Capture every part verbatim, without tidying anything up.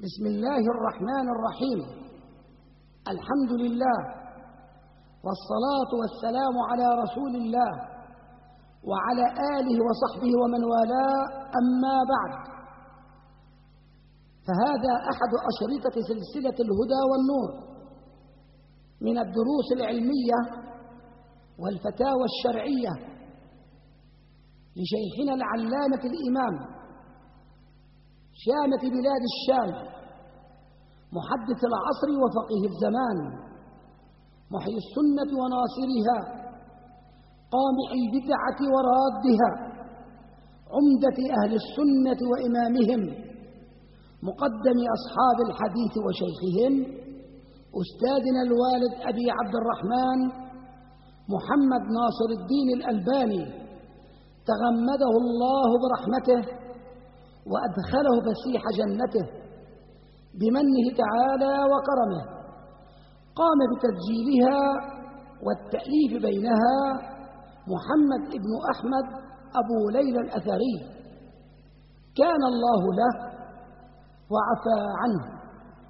بسم الله الرحمن الرحيم. الحمد لله والصلاة والسلام على رسول الله وعلى آله وصحبه ومن والاه، أما بعد، فهذا أحد أشرطة سلسلة الهدى والنور من الدروس العلمية والفتاوى الشرعية لشيخنا العلامة الإمام شامة بلاد الشام، محدث العصر وفقيه الزمان، محيي السنة وناصرها، قامع البدعة ورادها، عمدة أهل السنة وإمامهم، مقدم أصحاب الحديث وشيخهم، أستاذنا الوالد أبي عبد الرحمن محمد ناصر الدين الألباني، تغمده الله برحمته وأدخله فسيح جنته بمنه تعالى وكرمه. قام بتسجيلها والتأليف بينها محمد بن أحمد أبو ليلى الأثري، كان الله له وعفى عنه.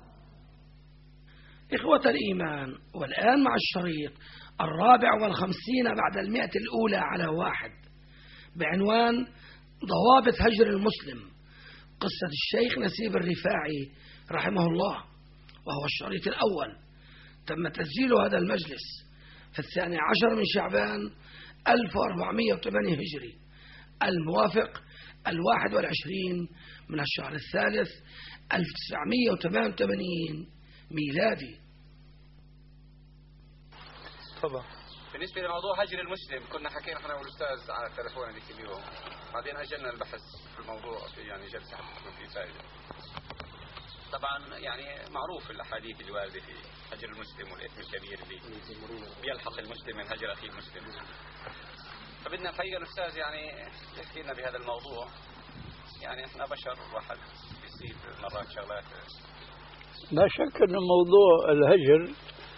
إخوة الإيمان، والآن مع الشريط الرابع والخمسين بعد المئة الأولى على واحد بعنوان ضوابط هجر المسلم، قصة الشيخ نسيب الرفاعي رحمه الله، وهو الشريط الأول. تم تسجيل هذا المجلس في الثاني عشر من شعبان ألف وأربعمائة وثمانية هجري، الموافق الواحد والعشرين من الشهر الثالث ألف وتسعمائة وثمانية وثمانين ميلادي. تفضل. بالنسبة لموضوع هجر المسلم، كنا حكينا احنا والأستاذ على التلفون هذيك اليوم، بعدين أجلنا البحث في الموضوع في يعني جلسة حتى تكون في فائدة. طبعا يعني معروف الأحاديث اللي واردة في هجر المسلم والإثم الكبير اللي بيلحق المسلم من هجر أخيه المسلم. فبدنا الحقيقة الأستاذ يعني يحكي لنا بهذا الموضوع. يعني احنا بشر، واحد بيصير مرات شغلات. لا شك أن موضوع الهجر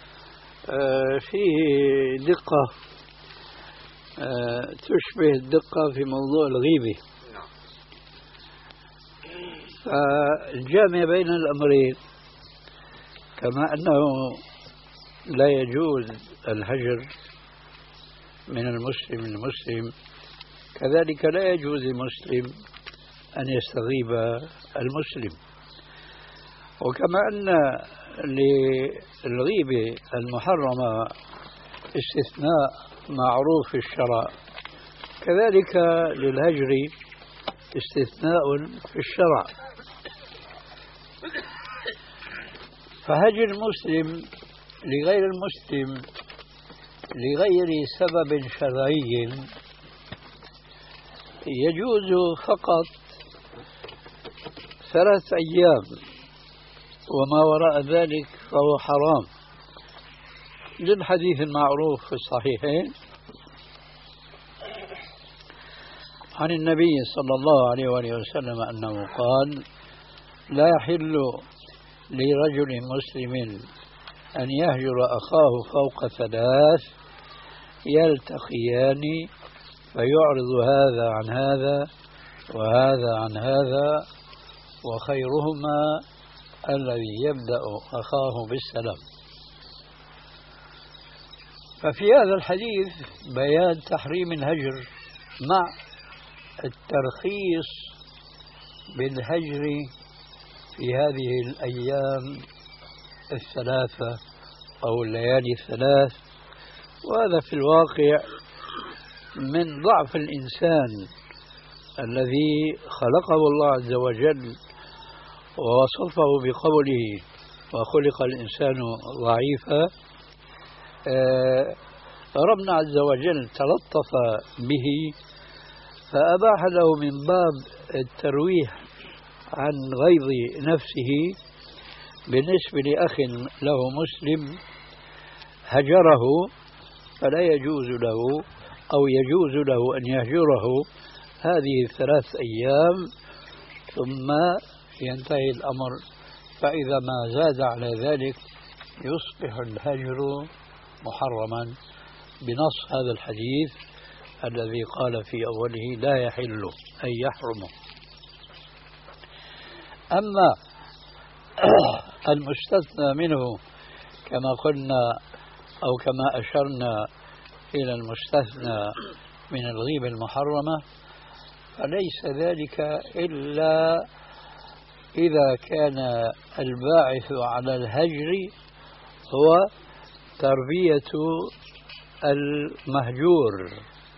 فيه دقة تشبه الدقة في موضوع الغيبة. نعم. فالجامع بين الأمرين، كما أنه لا يجوز الهجر من المسلم المسلم، كذلك لا يجوز المسلم أن يستغيب المسلم. وكما أن للغيبة المحرمة استثناء معروف في الشرع، كذلك للهجر استثناء في الشرع. فهجر المسلم لغير المسلم لغير سبب شرعي يجوز فقط ثلاث أيام، وما وراء ذلك فهو حرام، للحديث المعروف في الصحيحين عن النبي صلى الله عليه وآله وسلم أنه قال: لا يحل لرجل مسلم أن يهجر أخاه فوق ثلاث يلتقيان فيعرض هذا عن هذا وهذا عن هذا، وخيرهما الذي يبدأ أخاه بالسلام. ففي هذا الحديث بيان تحريم الهجر مع الترخيص بالهجر في هذه الأيام الثلاثة أو الليالي الثلاث. وهذا في الواقع من ضعف الإنسان الذي خلقه الله عز وجل ووصفه بقوله: وخلق الإنسان ضعيفا. ربنا عز وجل تلطف به فأباح له من باب الترويح عن غيظ نفسه بالنسبة لأخ له مسلم هجره، فلا يجوز له أو يجوز له أن يهجره هذه الثلاث أيام، ثم ينتهي الأمر. فإذا ما زاد على ذلك يصبح الهجر محرما بنص هذا الحديث الذي قال في أوله: لا يحل أي يحرم. أما المستثنى منه كما قلنا أو كما أشرنا إلى المستثنى من الغيبة المحرمة، فليس ذلك إلا إذا كان الباعث على الهجر هو تربية المهجور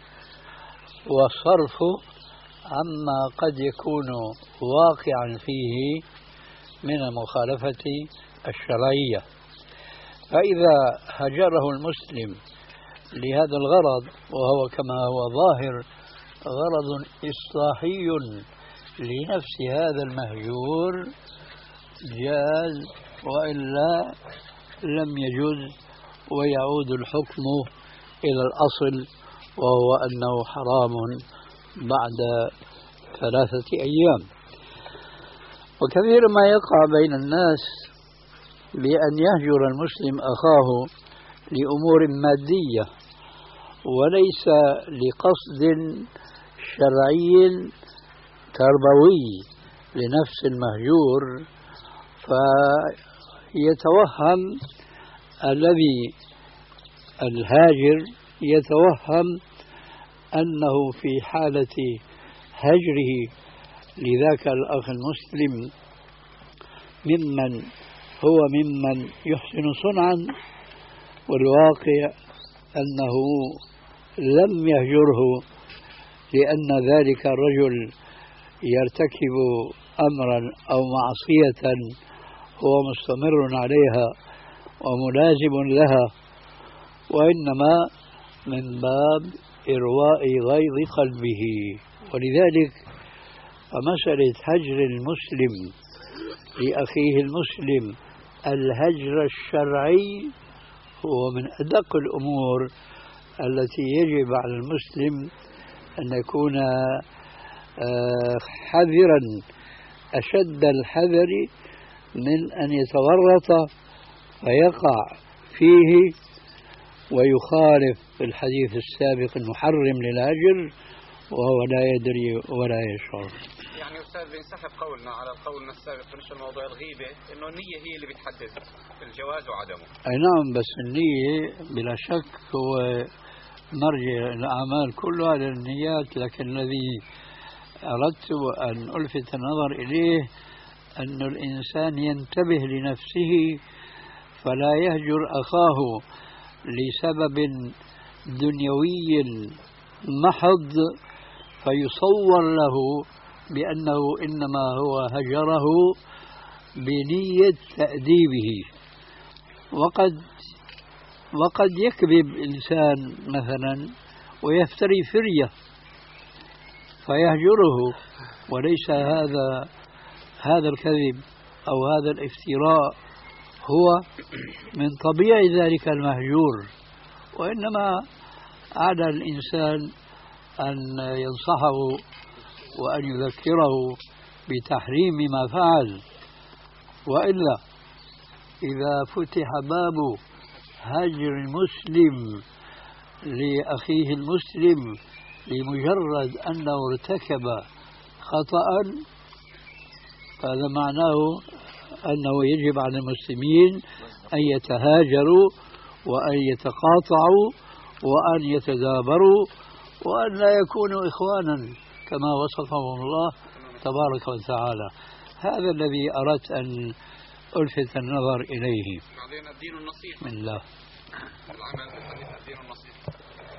وصرفه عما قد يكون واقعا فيه من المخالفة الشرعية. فإذا هجره المسلم لهذا الغرض، وهو كما هو ظاهر غرض إصلاحي لنفس هذا المهجور، جاز، وإلا لم يجوز، ويعود الحكم إلى الأصل وهو أنه حرام بعد ثلاثة أيام. وكثير ما يقع بين الناس بأن يهجر المسلم أخاه لأمور مادية وليس لقصد شرعي تربوي لنفس المهجور، فيتوهم الذي الهاجر يتوهم أنه في حالة هجره لذاك الأخ المسلم ممن هو ممن يحسن صنعا، والواقع أنه لم يهجره لأن ذلك الرجل يرتكب أمرا أو معصية هو مستمر عليها وملازم لها، وإنما من باب إرواء غيظ قلبه. ولذلك فمسألة هجر المسلم لأخيه المسلم الهجر الشرعي هو من أدق الأمور التي يجب على المسلم أن يكون حذرا أشد الحذر من أن يتورط فيقع فيه ويخالف الحديث السابق المحرم للهجر وهو لا يدري ولا يشعر. يعني أستاذ بينسحب قولنا على قولنا السابق بالنسبة لموضوع الغيبة إنه النية هي اللي بتحدد الجواز وعدمه. أي نعم، بس النية بلا شك هو مرجع الأعمال كلها للنيات، لكن الذي أردت أن ألفت النظر إليه أن الإنسان ينتبه لنفسه فلا يهجر أخاه لسبب دنيوي محض فيصور له بأنه إنما هو هجره بنية تأديبه. وقد وقد يكذب إنسان مثلا ويفتري فرية فيهجره، وليس هذا هذا الكذب أو هذا الافتراء هو من طبيعة ذلك المهجور، وإنما على الإنسان أن ينصحه وأن يذكره بتحريم ما فعل. وإلا إذا فتح باب هجر المسلم لأخيه المسلم لمجرد أنه ارتكب خطأ، هذا معناه أنه يجب على المسلمين أن يتهاجروا وأن يتقاطعوا وأن يتدابروا وأن لا يكونوا إخوانا كما وصفهم الله تبارك وتعالى. هذا الذي أردت أن ألفت النظر إليه. بعدين الدين النصيحة من الله العمل بالحديث الدين النصيحة.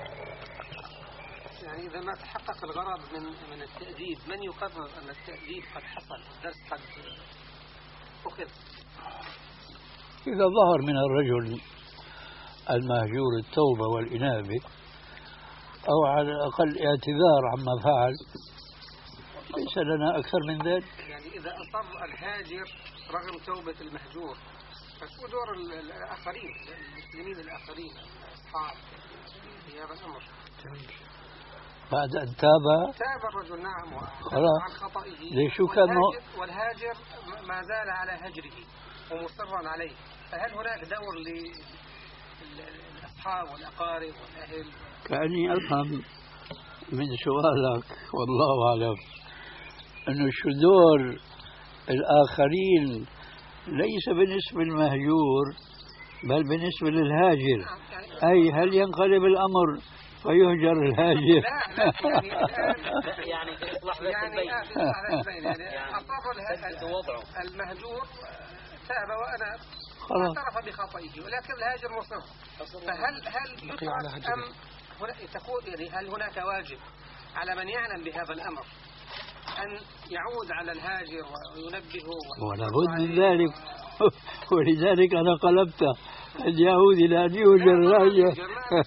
يعني إذا ما تحقق الغرض من من التأديب، من يقرر أن التأديب قد حصل، الدرس قد أخذ؟ إذا ظهر من الرجل المهجور التوبة والإنابة أو على الأقل اعتذار عما فعل ليس لنا أكثر من ذلك. يعني إذا أصر الهاجر رغم توبة المهجور فشو دور الآخرين المسلمين الآخرين الأصحاب في هذا الأمر؟ بعد أن تاب تاب الرجل نعم عن خطئه، ليش كان والهاجر, والهاجر ما زال على هجره ومصرا عليه، فهل هناك دور للأصحاب والأقارب والأهل؟ كأني أفهم من سؤالك والله أعلم أنه شو دور الآخرين ليس بالنسبة للمهجور بل بالنسبة للهاجر. أي هل ينقلب الأمر فيهجر الهاجر؟ لا لا يعني يعني يعني أصاب المهجور تاب وأنا اعترف بخطئه، ولكن الهاجر مصر، فهل هل يترك أم تكون يعني هل هناك واجب على من يعلم بهذا الأمر أن يعود على الهاجر وينبهه؟ ولا بد من ذلك. ولذلك أنا قلبت اليهود إلى أن يهجر الهاجر.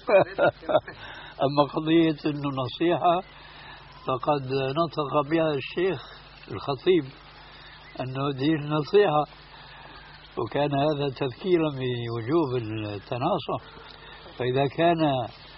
أما قضية أنه نصيحة فقد نطق بها الشيخ الخطيب أنه دين النصيحة، وكان هذا تذكيرا بوجوب التناصح. فإذا كان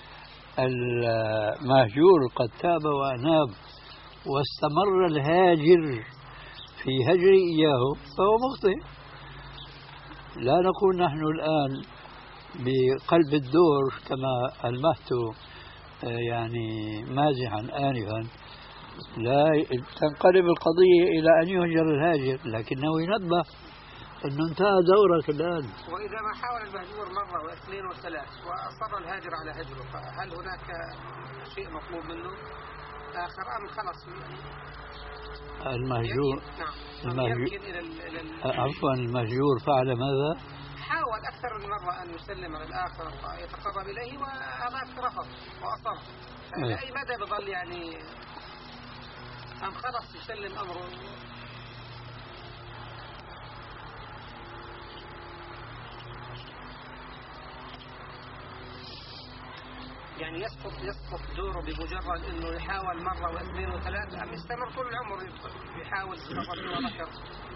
المهجور قد تاب وأناب واستمر الهاجر في هجر إياه فهو مخطئ. لا نقول نحن الآن بقلب الدور كما ألمحت يعني مازحا آنفا، لا تنقلب القضية إلى أن يهجر الهاجر، لكنه ينبه أنه انتهى دورك الآن. وإذا ما حاول المهجور مرة واثنين وثلاث وأصر الهاجر على هجره، فهل هناك شيء مطلوب منه آخر أم خلص؟ المهجور نعم. المهجور عفوا المهجور فعل ماذا؟ حاول أكثر من مرة أن يسلم على الآخر ويتقرب إليه وهذاك رفض وأصر، إلى أي مدى بظل يعني أم خلص يسلم أمره؟ يعني يسقط يسقط دوره بمجرد انه يحاول مره واثنين وثلاثه، ام يستمر طول العمر يحاول مرة وذكر؟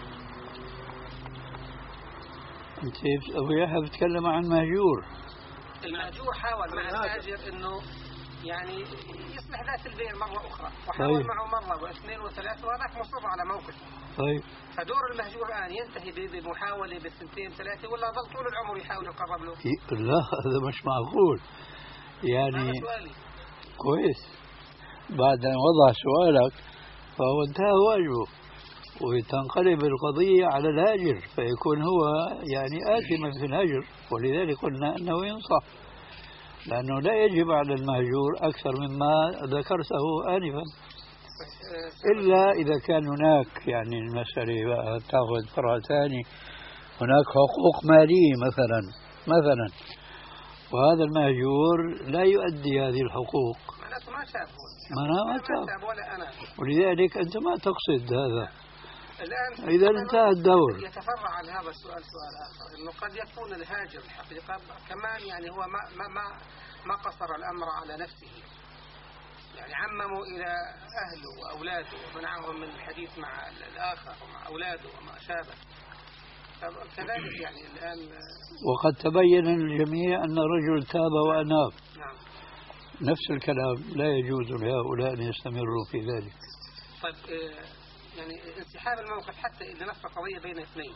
انت ابو يحيى بتكلم عن مهجور. المهجور حاول مع الهاجر انه يعني يصلح ذات البيع مره اخرى، وحاول طيب. معه مره واثنين وثلاثه وهذاك مصر على موقف. طيب فدور المهجور الان ينتهي بمحاوله بالثنتين ثلاثه ولا ظل طول العمر يحاول يقرب له؟ لا هذا مش معقول. يعني كويس بعد أن وضع سؤالك فهو انتهى واجبه، وتنقلب القضية على الهاجر فيكون هو يعني آثما في الهجر. ولذلك قلنا أنه ينصح، لأنه لا يجب على المهجور أكثر مما ذكرته آنفا، إلا إذا كان هناك يعني المسألة تأخذ فرع ثاني، هناك حقوق مالية مثلا مثلا وهذا المهجور لا يؤدي هذه الحقوق، معناته ما شاف ما شاف ولا أنا، ولذلك أنت ما تقصد هذا. الآن إذا انتهى الدور يتفرع عن هذا السؤال سؤال آخر، إنه قد يكون الهاجر الحقيقة كمان يعني هو ما ما ما, ما قصر الأمر على نفسه، يعني عمموا إلى أهله وأولاده ومنعهم من الحديث مع الآخر ومع أولاده وما شابه. كذلك يعني الآن وقد تبين للجميع أن الرجل تاب وأناب. نعم. نفس الكلام لا يجوز لهؤلاء أن يستمروا في ذلك. طيب يعني انسحاب الموقف حتى إذا نفس قضية بين اثنين،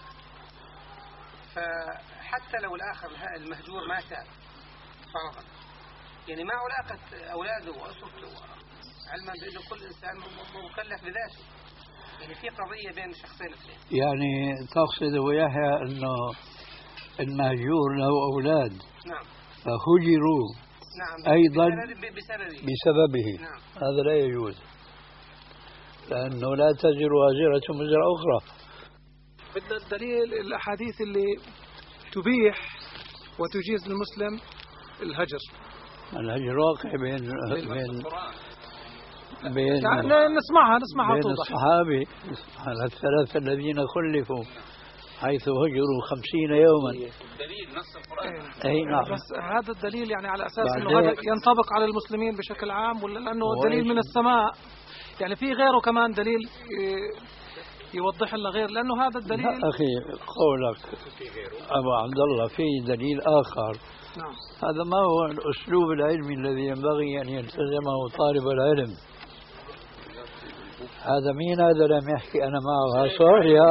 فحتى لو الآخر المهجور ما تاب فرضا، يعني ما علاقة أولاده وأسرته، علما بأن كل إنسان مكلف بذاته، يعني في قضية بين الشخصين الاثنين. يعني تقصد ويحيى أنه المهجور له أولاد نعم فهجروا نعم أيضا بسببه, بسببه. نعم. هذا لا يجوز، لأنه لا تزر وازرة وزر أخرى. بدنا الدليل الأحاديث اللي تبيح وتجيز للمسلم الهجر. الهجر واقع بين بين بين يعني نسمعها نسمعها بين توضح. الصحابي على الثلاثة الذين خلفوا حيث هجروا خمسين يوما. دليل نص القرآن. أي نعم. بس هذا الدليل يعني على أساس إنه هذا ينطبق على المسلمين بشكل عام، ولا لأنه دليل من السماء؟ يعني في غيره كمان دليل يوضح لنا غير، لأنه هذا الدليل. أخي قولك أبو عبد الله في دليل آخر. نعم. هذا ما هو الأسلوب العلمي الذي ينبغي أن يلتزمه طالب العلم. هذا مين هذا لم يحكي أنا معه صار يا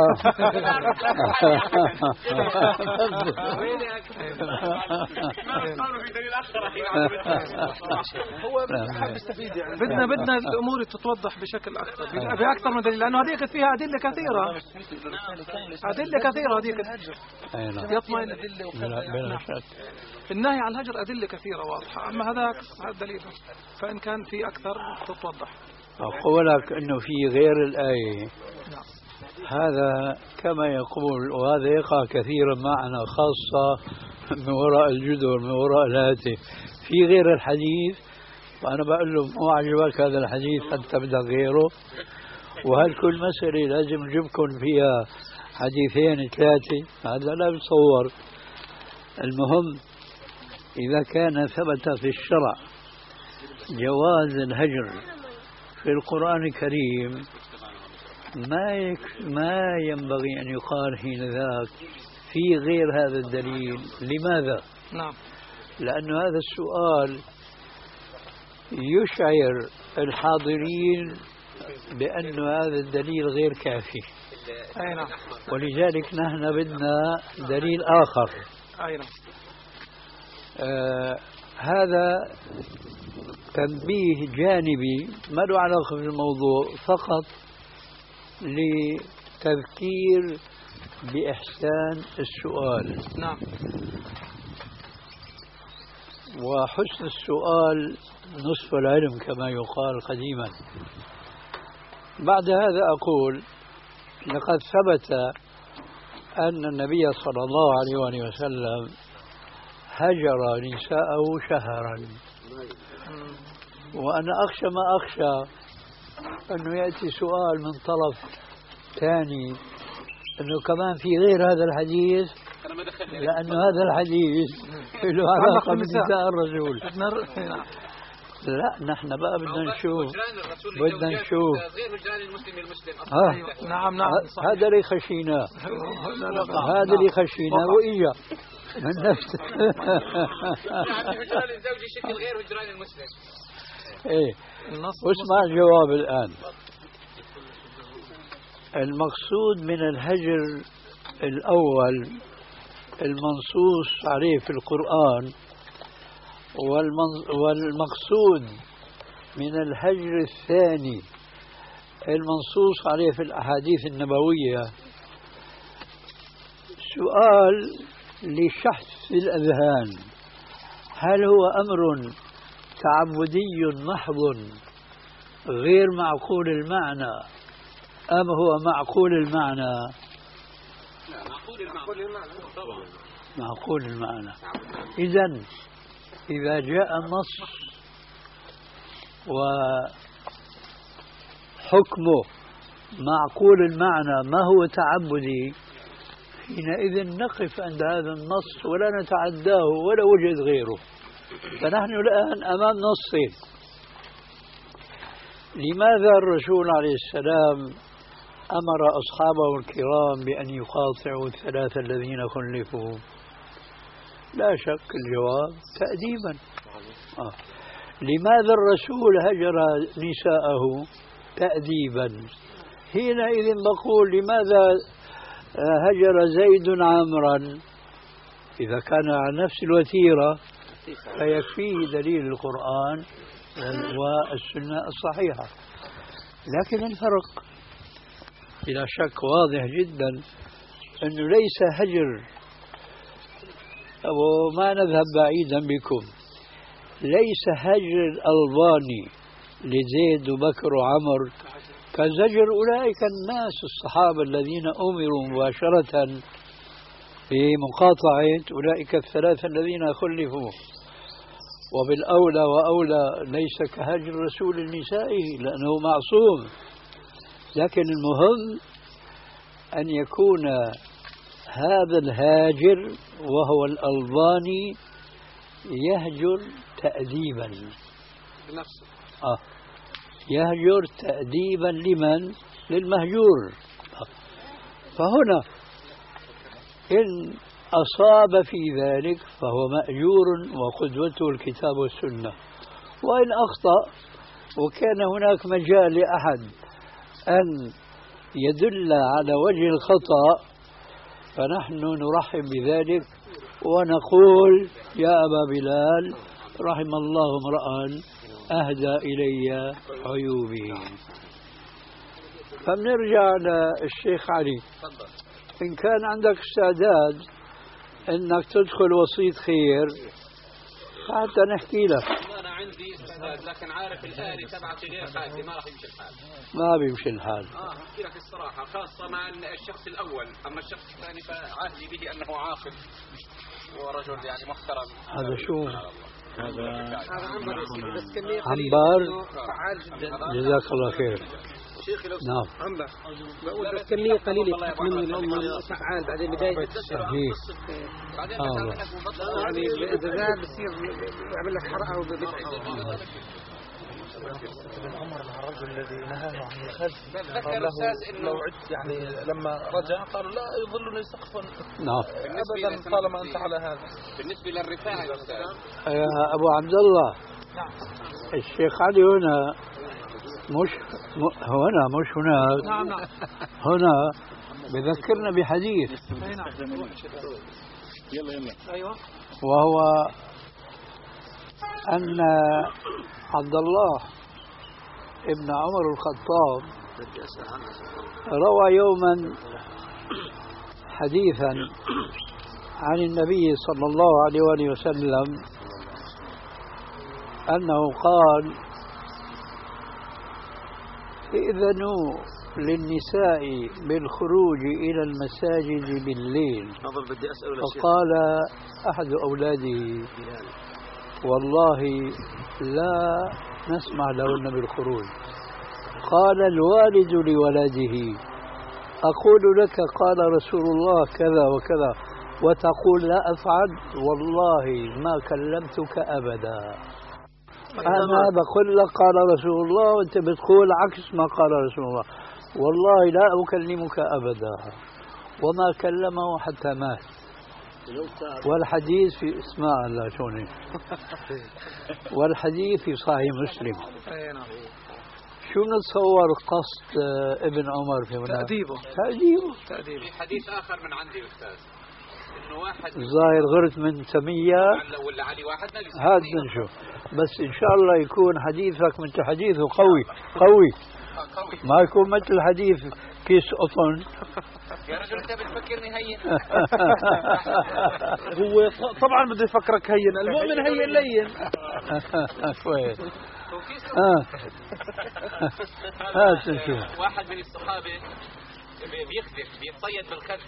هو بدنا بدنا الأمور تتوضح بشكل أكثر بأكثر من دليل، لأنه هذيك فيها أدلة كثيرة أدلة كثيرة هذيك يطمئن النهي عن الهجر أدلة كثيرة واضحة، أما هذا هذا دليل، فإن كان في أكثر تتوضح. أقول لك إنه في غير الآية هذا كما يقول، وهذا يقع كثيرا معنا خاصة من وراء الجدر من وراء الهاتف، في غير الحديث، وأنا بقول له مو عجبك هذا الحديث حتى بدك غيره، وهل كل مسألة لازم نجيبكم فيها حديثين ثلاثة؟ هذا لا بتصور. المهم إذا كان ثبت في الشرع جواز الهجر في القرآن الكريم ما يك ما ينبغي أن يقال حين ذاك في غير هذا الدليل. لماذا؟ نعم. لأن هذا السؤال يشعر الحاضرين بأن هذا الدليل غير كافي. أي نعم. ولذلك نحن بدنا دليل آخر. أي نعم. آه هذا تنبيه جانبي ما له علاقة بالموضوع، فقط لتذكير بإحسان السؤال. نعم. وحسن السؤال نصف العلم كما يقال قديما. بعد هذا أقول لقد ثبت أن النبي صلى الله عليه وسلم هجر نساءه شهرا، وأنا أخشى ما أخشى أنه يأتي سؤال من طرف ثاني أنه كمان في غير هذا الحديث، لأن هذا الحديث له علاقة بنساء الرسول. لا نحن بقى بدنا نشوف بدنا نشوف ها. نعم نعم هذا اللي خشيناه هذا اللي خشيناه وإجا من نفسه. هجران الزوج شكل غير هجران المسلم. ايه واسمع الجواب الآن. المقصود من الهجر الأول المنصوص عليه في القرآن، والمقصود من الهجر الثاني المنصوص عليه في الأحاديث النبوية سؤال لشحذ الأذهان: هل هو أمر تعبدي محض غير معقول المعنى أم هو معقول المعنى؟ معقول المعنى. إذن إذا جاء النص وحكمه معقول المعنى ما هو تعبدي، حينئذ نقف عند هذا النص ولا نتعداه ولا وجد غيره. فنحن الآن أمام نصين. لماذا الرسول عليه السلام أمر أصحابه الكرام بأن يقاطعوا الثلاثة الذين خلفوا؟ لا شك الجواب تأديبا. آه. لماذا الرسول هجر نساءه؟ تأديبا. حينئذ بقول لماذا هجر زيد عمرا؟ إذا كان على نفس الوتيرة فيكفيه دليل القرآن والسنة الصحيحة. لكن الفرق بلا شك واضح جدا، أنه ليس هجر، وما نذهب بعيدا بكم، ليس هجر الألباني لزيد وبكر وعمر كزجر أولئك الناس الصحابة الذين أمروا مباشرة بمقاطعة أولئك الثلاثة الذين خلفوا. وبالأولى وأولى ليس كهجر رسول النساء لأنه معصوم. لكن المهم أن يكون هذا الهاجر وهو الألباني يهجر تأديبا بنفسه. آه. يهجر تأديبا لمن؟ للمهجور. فهنا إن أصاب في ذلك فهو مأجور وقدوته الكتاب والسنة، وإن أخطأ وكان هناك مجال لأحد أن يدل على وجه الخطأ فنحن نرحب بذلك ونقول يا أبا بلال رحم الله امرأ أهدى إلي عيوبه. فبنرجع للشيخ علي، إن كان عندك استعداد إنك تدخل وسيط خير حتى نحكي لك. أنا عندي استعداد لكن عارف الآلي تبعتي غير حالتي ما راح يمشي الحال. ما بيمشي الحال. آه أحكي لك الصراحة خاصة مع الشخص الأول، أما الشخص الثاني فعهدي به أنه عاقل ورجل يعني محترم. هذا شو؟ هذا عنبر بس كمية عنبر فعال جدا. جزاك الله خير. شيخي لو نعم عنبر بقول بس كمية قليلة منه الأمة فعال بعدين بداية صحيح. آه. يعني إذا زاد بصير يعمل لك حرقة وبتعب. ابن عمر مع الرجل الذي نهاه عن الخلف قال له لو عدت يعني لما رجع قالوا لا يظلني سقف نعم ابدا طالما انت على هذا. بالنسبه للرفاعي يا استاذ يا ابو عبد الله، نعم الشيخ علي هنا مش هنا مش هناك. نعم نعم هنا بذكرنا بحديث. اي نعم يلا يلا ايوه، وهو أن عبد الله ابن عمر الخطاب روى يوما حديثا عن النبي صلى الله عليه وآله وسلم أنه قال إذنوا للنساء بالخروج إلى المساجد بالليل. فقال أحد أولاده والله لا نسمع لهن بالخروج. قال الوالد لولده أقول لك قال رسول الله كذا وكذا وتقول لا أفعل، والله ما كلمتك أبدا. أنا بقول لك قال رسول الله وأنت بتقول عكس ما قال رسول الله، والله لا أكلمك أبدا. وما كلمه حتى مات. والحديث في اسماء الله شوني والحديث في صحيح مسلم. شو نتصور قصد ابن عمر في هنا؟ تأديبه تأديبه تأديبه. في حديث آخر من عندي أستاذ إنه واحد الظاهر غرت من سمية ولا علي واحد هذا نشوف، بس إن شاء الله يكون حديثك من حديثه قوي قوي ما يكون مثل حديث كيس قطن. يا رجل انت بتفكرني هين. هو طبعا بده يفكرك هين، المؤمن هين لين. كويس. اه ها تشوف واحد من الصحابه بيخذف بيتصيد بالخذف.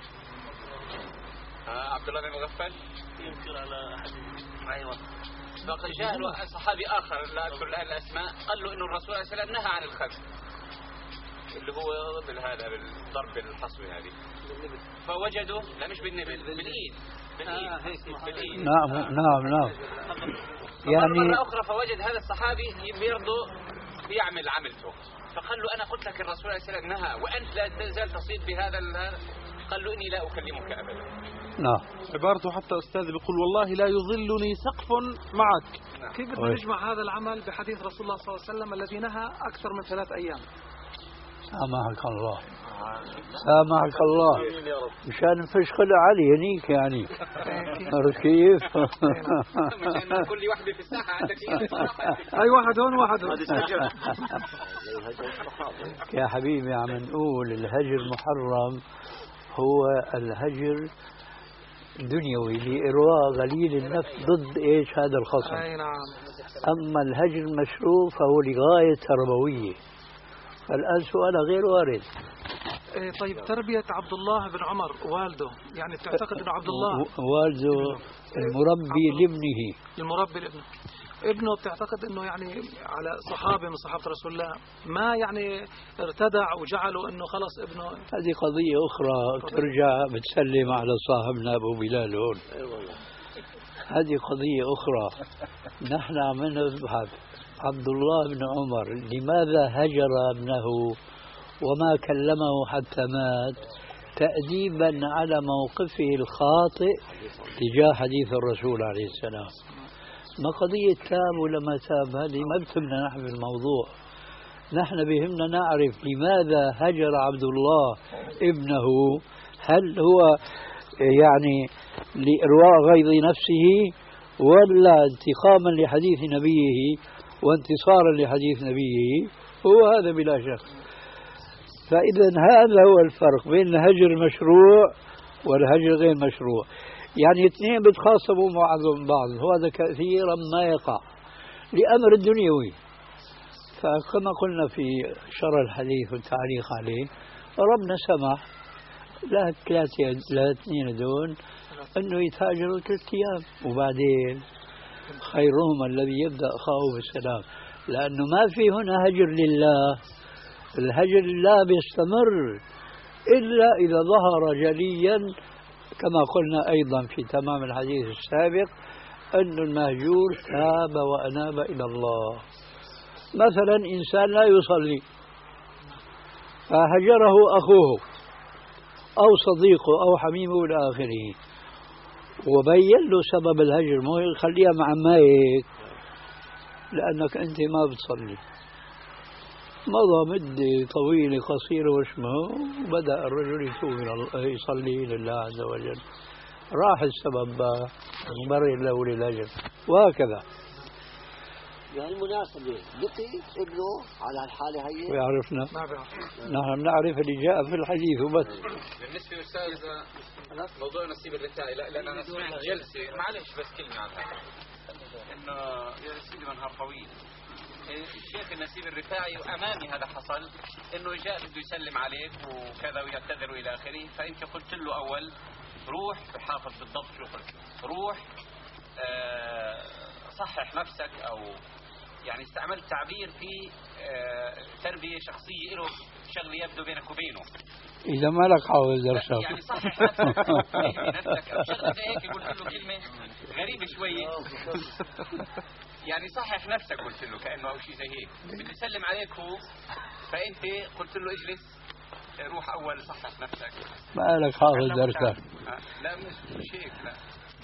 اه عبد الله بن مغفل ينكر على حديث. ايوه فجاء له صحابي اخر لا اذكر الان الاسماء قال له انه الرسول صلى الله عليه وسلم نهى عن الخذف اللي هو بالهذا بالضرب الحصوي هذه. فوجدوا لا مش بالنبل بالايد بالايد بالايد. نعم نعم نعم. يعني مرة أخرى فوجد هذا الصحابي يرضى بيعمل عملته، فقال له أنا قلت لك الرسول عليه السلام نهى وأنت لا تزال تصيد بهذا هذا. قال له إني لا أكلمك أبدا. نعم عبارته حتى أستاذ بيقول والله لا يظلني سقف معك. نعم. كيف بدنا نجمع هذا العمل بحديث رسول الله صلى الله عليه وسلم الذي نهى أكثر من ثلاث أيام؟ سامحك الله سامحك الله مشان نفشخل علي هنيك يعني. عرفت كيف؟ مشان كل واحدة في الساحة عندك أي واحد هون واحد هون. يا حبيبي عم نقول الهجر محرم هو الهجر دنيوي لإرواء غليل النفس ضد إيش هذا الخصم. أي نعم. أما الهجر المشروع فهو لغاية تربوية. الآن سؤال غير وارد. إيه طيب تربية عبد الله بن عمر والده يعني تعتقد أنه عبد الله والده المربي لابنه المربي لابنه ابنه بتعتقد أنه يعني على صحابة من صحابة رسول الله ما يعني ارتدع وجعلوا أنه خلاص ابنه. هذه قضية أخرى ترجع بتسلم على صاحبنا أبو بلال هون. هذه قضية أخرى. نحن عم نبحث عبد الله بن عمر لماذا هجر ابنه وما كلمه حتى مات تأديبا على موقفه الخاطئ تجاه حديث الرسول عليه السلام. ما قضية تاب ولا ما تاب هذه ما بتهمنا نحن بالموضوع، نحن بهمنا نعرف لماذا هجر عبد الله ابنه. هل هو يعني لإرواء غيظ نفسه ولا انتقاما لحديث نبيه وانتصارا لحديث نبيه؟ هو هذا بلا شك. فإذا هذا هو الفرق بين الهجر المشروع والهجر غير مشروع. يعني اثنين بتخاصموا بعضهم بعض، وهذا كثيرا ما يقع لأمر الدنيوي. فكما قلنا في شرح الحديث والتعليق عليه، ربنا سمح لاثنين دون أنه يتهاجروا ثلاث أيام، وبعدين خيرهم الذي يبدأ أخاه بالسلام، لأنه ما في هنا هجر لله. الهجر لله بيستمر إلا إذا ظهر جليا، كما قلنا أيضا في تمام الحديث السابق أن المهجور تاب وأناب إلى الله. مثلا إنسان لا يصلي فهجره أخوه أو صديقه أو حميمه إلى آخره، وبين له سبب الهجر، مو يخليها مع مايك لأنك أنت ما بتصلي. مضى مدة طويلة قصيرة واسمه بدأ الرجل يتوب يصلي لله عز وجل، راح السبب مبرر له للهجر، وهكذا. بهالمناسبة بقي ابنه على الحالة هي؟ ويعرفنا نحن نعرف اللي جاء في الحديث وبس. بالنسبة أستاذ موضوع نسيب الرثائي، لأن أنا سمعت جلسة، معلش بس كلمة عن هذا، إنه يا سيدي منهار طويل. الشيخ النسيب الرفاعي وأمامي هذا حصل، إنه جاء بده يسلم عليك وكذا ويعتذر وإلى آخره، فأنت قلت له أول روح بحافظ بالضبط شو قلت، روح آه صحح نفسك، أو يعني استعملت تعبير في آه تربية شخصية له شغل يبدو بينك وبينه. إذا ما لك حافظ درسك يعني صحح نفسك نفسك أو شغل زي هيك. قلت له كلمة غريبة شوية يعني صحح نفسك، قلت له كأنه أو شيء زي هيك. بدي أسلم عليك هو، فأنت قلت له اجلس روح أول صحح نفسك، ما لك حافظ درسك. لا مش هيك، لا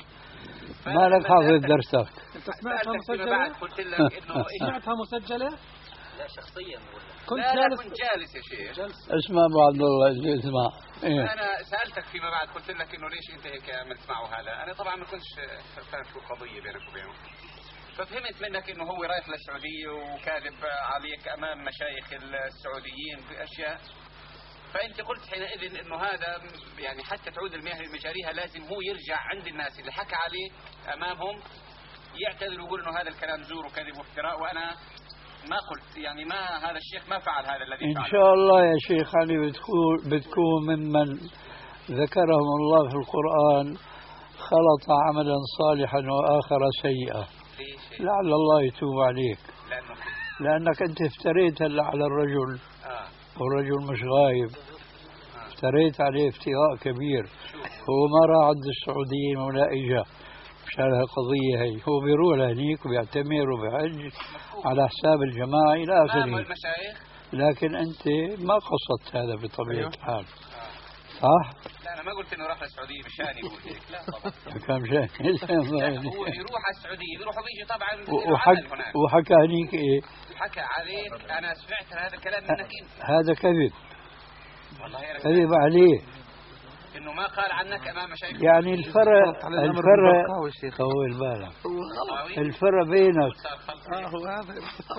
ما لك حافظ درسك. أنت سمعتها مسجلة؟ بعد قلت لك إنه سمعتها مسجلة؟ لا شخصيا كنت لا جالس كنت جالس يا شيخ. اسمع أبو عبد الله، اسمع. إيه؟ أنا سألتك فيما بعد قلت لك إنه ليش أنت هيك عم تسمعوا هذا. أنا طبعا ما كنتش فاهم شو القضية بينك وبينه، ففهمت منك إنه هو رايح للسعودية وكاذب عليك أمام مشايخ السعوديين بأشياء، فأنت قلت حينئذ إنه هذا يعني حتى تعود المياه لمجاريها لازم هو يرجع عند الناس اللي حكى عليه أمامهم يعتذر ويقول إنه هذا الكلام زور وكذب وافتراء. وأنا ما قلت يعني ما هذا الشيخ ما فعل هذا الذي فعله. إن شاء الله يا شيخ علي بتكون بتكون ممن ذكرهم الله في القرآن خلط عملا صالحا وآخر سيئا، لعل الله يتوب عليك. لأنه لأنك أنت افتريت هلا على الرجل آه. والرجل مش غايب، افتريت عليه افتراء كبير. هو ما راح عند السعوديين ولا إجا مشان هالقضية هي، هو بيروح لهنيك وبيعتمر وبيحج على حساب الجماعة إلى آخره، لكن أنت ما قصدت هذا بطبيعة الحال. صح؟ لا أنا ما قلت إنه راح للسعودية مشان يقول هيك، لا طبعا. كم شيء هو يروح على السعودية بيروح وبيجي طبعا وحك وحكى هنيك إيه؟ حكى عليك. أنا سمعت هذا الكلام منك أنت. هذا كذب، والله كذب عليه، إنه ما قال عنك أمام مشايخ. يعني الفرق الفرق طول بالك، الفرق بينك آه هو هذا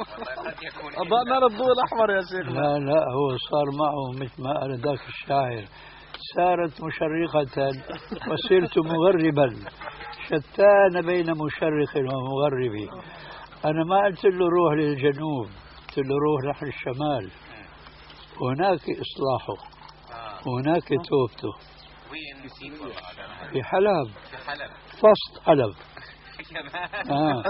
أضاءنا الضوء الأحمر يا شيخ. لا لا هو صار معه مثل ما قال ذاك الشاعر، سارت مشرقة وصرت مغربا شتان بين مشرق ومغرب. أنا ما قلت له روح للجنوب، قلت له روح نحو الشمال، هناك إصلاحه، هناك توبته. وين نسيت والله. في حلب. في حلب. فصل حلب. آه.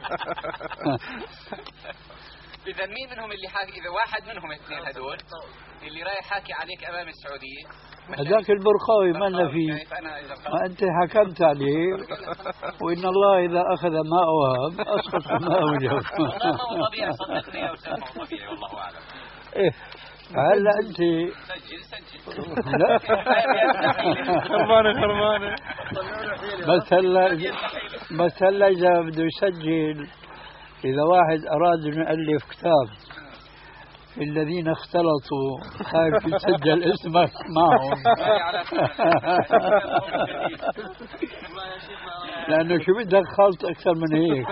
إذا مين منهم اللي حاكي؟ إذا واحد منهم الاثنين هذول اللي رايح حاكي عليك أمام السعودية، هذاك البرقاوي ما لنا فيه، ما أنت حكمت عليه، وإن الله إذا أخذ ما أوهب أسقط ما أوجب. والله ما هو طبيعي، صدقني يا أستاذ ما هو طبيعي والله أعلم. إيه هلا أنت سجل سجل. لا خربانة خربانة. بس هلا بس هلا إذا بده يسجل، إذا واحد أراد أن يؤلف كتاب الذين اختلطوا خايف تسجل اسمك معهم. لأنه شو بدك خلط أكثر من هيك.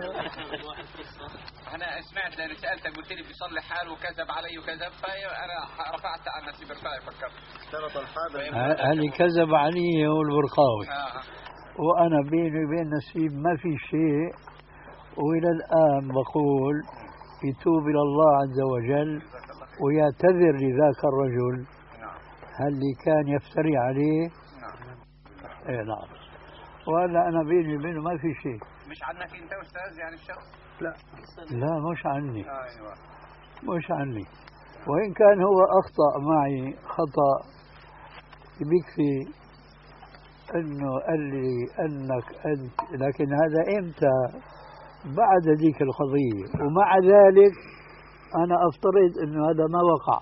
أنا سمعت لأني سألتك قلت لي بيصلي حال وكذب علي وكذب، فأنا رفعت عن نفسي برفاعي فكرت. هل كذب علي هو البرقاوي. آه. وأنا بيني وبين نسيب ما في شيء، وإلى الآن بقول يتوب إلى الله عز وجل ويعتذر لذاك الرجل. هل اللي كان يفتري عليه؟ نعم. إيه نعم. وهلا أنا بيني وبينه ما في شيء. مش عنك أنت أستاذ يعني الشخص؟ لا لا مش عني. أيوة. مش عني. وإن كان هو أخطأ معي خطأ بيكفي أنه قال لي أنك أنت، لكن هذا إمتى؟ بعد ذيك القضية، ومع ذلك أنا أفترض أنه هذا ما وقع،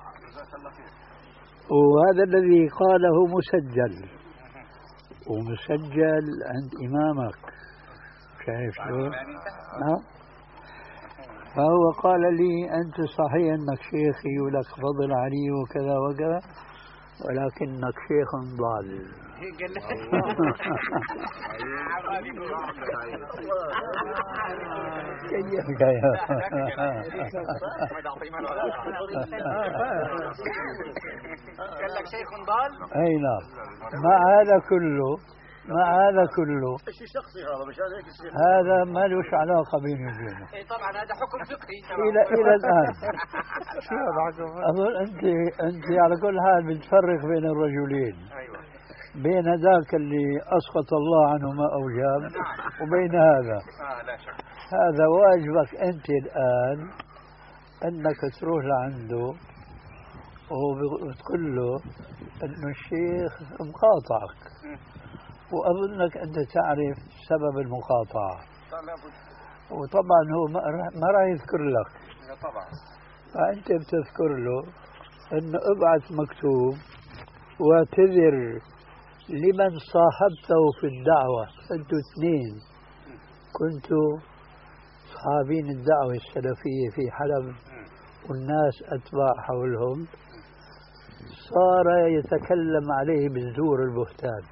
وهذا الذي قاله مسجل ومسجل عند إمامك. شايف شو؟ فهو قال لي أنت صحيح أنك شيخي ولك فضل علي وكذا وكذا، ولكنك شيخ ضال. كيف يا قال لك شيخ ضال؟ اي نعم. مع هذا كله مع هذا كله هذا ما لهش علاقة بيني وبينه. اي طبعا هذا حكم فقهي إلى إلى الآن. أظن أنت أنت على كل حال بتفرق بين الرجلين. أيوة. بين هذاك اللي أسقط الله عنه ما أوجب وبين هذا. آه لا شك. هذا واجبك أنت الآن أنك تروح لعنده وتقول له أنه الشيخ مقاطعك، وأظنك أنت تعرف سبب المقاطعة، وطبعا هو ما راح يذكر لك. طبعا. فأنت بتذكر له أنه ابعث مكتوب واعتذر لمن صاحبته في الدعوة. أنتوا اثنين كنتوا صحابين الدعوة السلفية في حلب والناس أتباع حولهم، صار يتكلم عليه بالزور البهتان،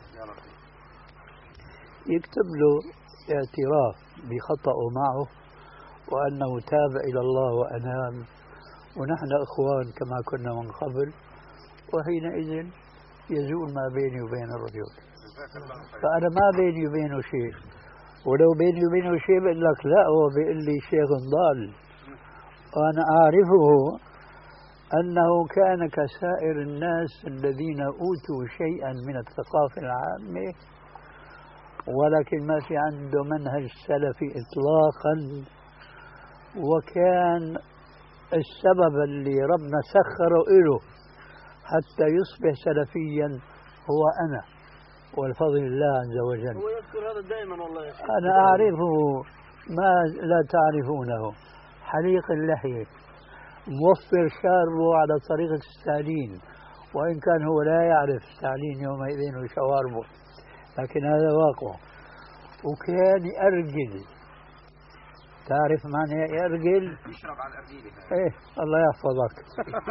يكتب له اعتراف بخطأه معه وأنه تاب إلى الله وأنام، ونحن إخوان كما كنا من قبل، وحينئذ يزول ما بيني وبين الرجل. فأنا ما بيني وبينه شيء، ولو بيني وبينه شيء بقول لك لا، هو بيقول لي شيخ ضال، وأنا أعرفه أنه كان كسائر الناس الذين أوتوا شيئا من الثقافة العامة، ولكن ما في عنده منهج سلفي إطلاقا. وكان السبب اللي ربنا سخره إله حتى يصبح سلفيا هو أنا، والفضل الله عز وجل. هو يذكر هذا دائما والله يا شيخ. أنا أعرفه ما لا تعرفونه، حليق اللحية، موفر شاربه على طريقة ستالين، وإن كان هو لا يعرف ستالين يومئذ وشواربه، لكن هذا واقع. وكان يأرجل، تعرف معنى يأرجل؟ يشرب على الأرجيلة. إيه الله يحفظك.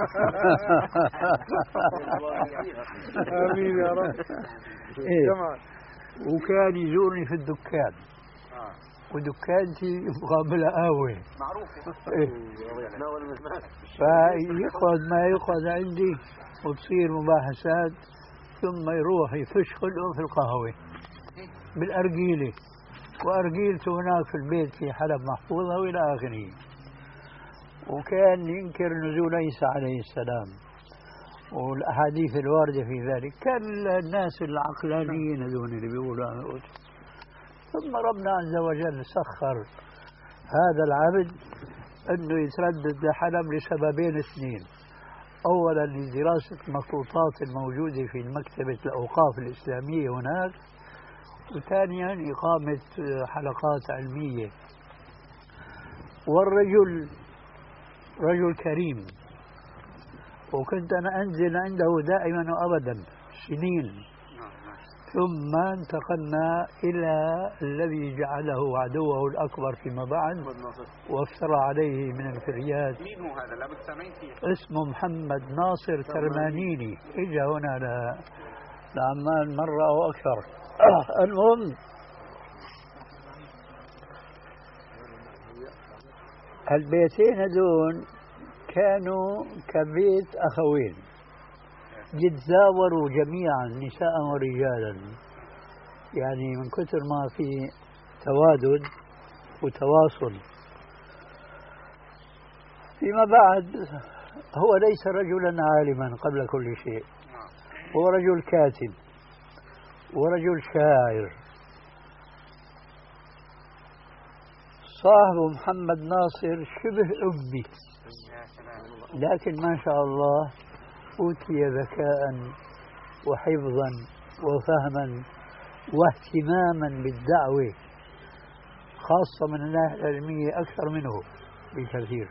آمين يا رب. إيه. وكان يزورني في الدكان، ودكانتي مقابلة قهوة معروفة. إيه. فيأخذ ما يأخذ عندي وتصير مباحثات، ثم يروح يفش خلقه في القهوة بالأرجيلة، وأرجيلته هناك في البيت في حلب محفوظة وإلى آخره. وكان ينكر نزول عيسى عليه السلام والأحاديث الواردة في ذلك. كان الناس العقلانيين هذول اللي بيقولوا. ثم ربنا عز وجل سخر هذا العبد أنه يتردد لحلب لسببين اثنين: أولا لدراسة مخطوطات الموجودة في مكتبة الأوقاف الإسلامية هناك، وثانيا إقامة حلقات علمية. والرجل رجل كريم، وكنت أنا أنزل عنده دائما وأبدا سنين في ثم انتقلنا إلى الذي جعله عدوه الأكبر فيما بعد وافترى عليه من الفريات. مين هو هذا؟ لابد سامعين فيه. اسمه محمد ناصر ترمانيني، اجى هنا لعمان مرة أو أكثر. المهم البيتين هذول كانوا كبيت أخوين يتزاوروا جميعا نساء ورجالا، يعني من كثر ما في توادد وتواصل. فيما بعد هو ليس رجلا عالما قبل كل شيء، هو رجل كاتب ورجل شاعر. صاحب محمد ناصر شبه أمي، لكن ما شاء الله أوتي ذكاء وحفظا وفهما واهتماما بالدعوة، خاصة من الناحية العلمية أكثر منه بكثير.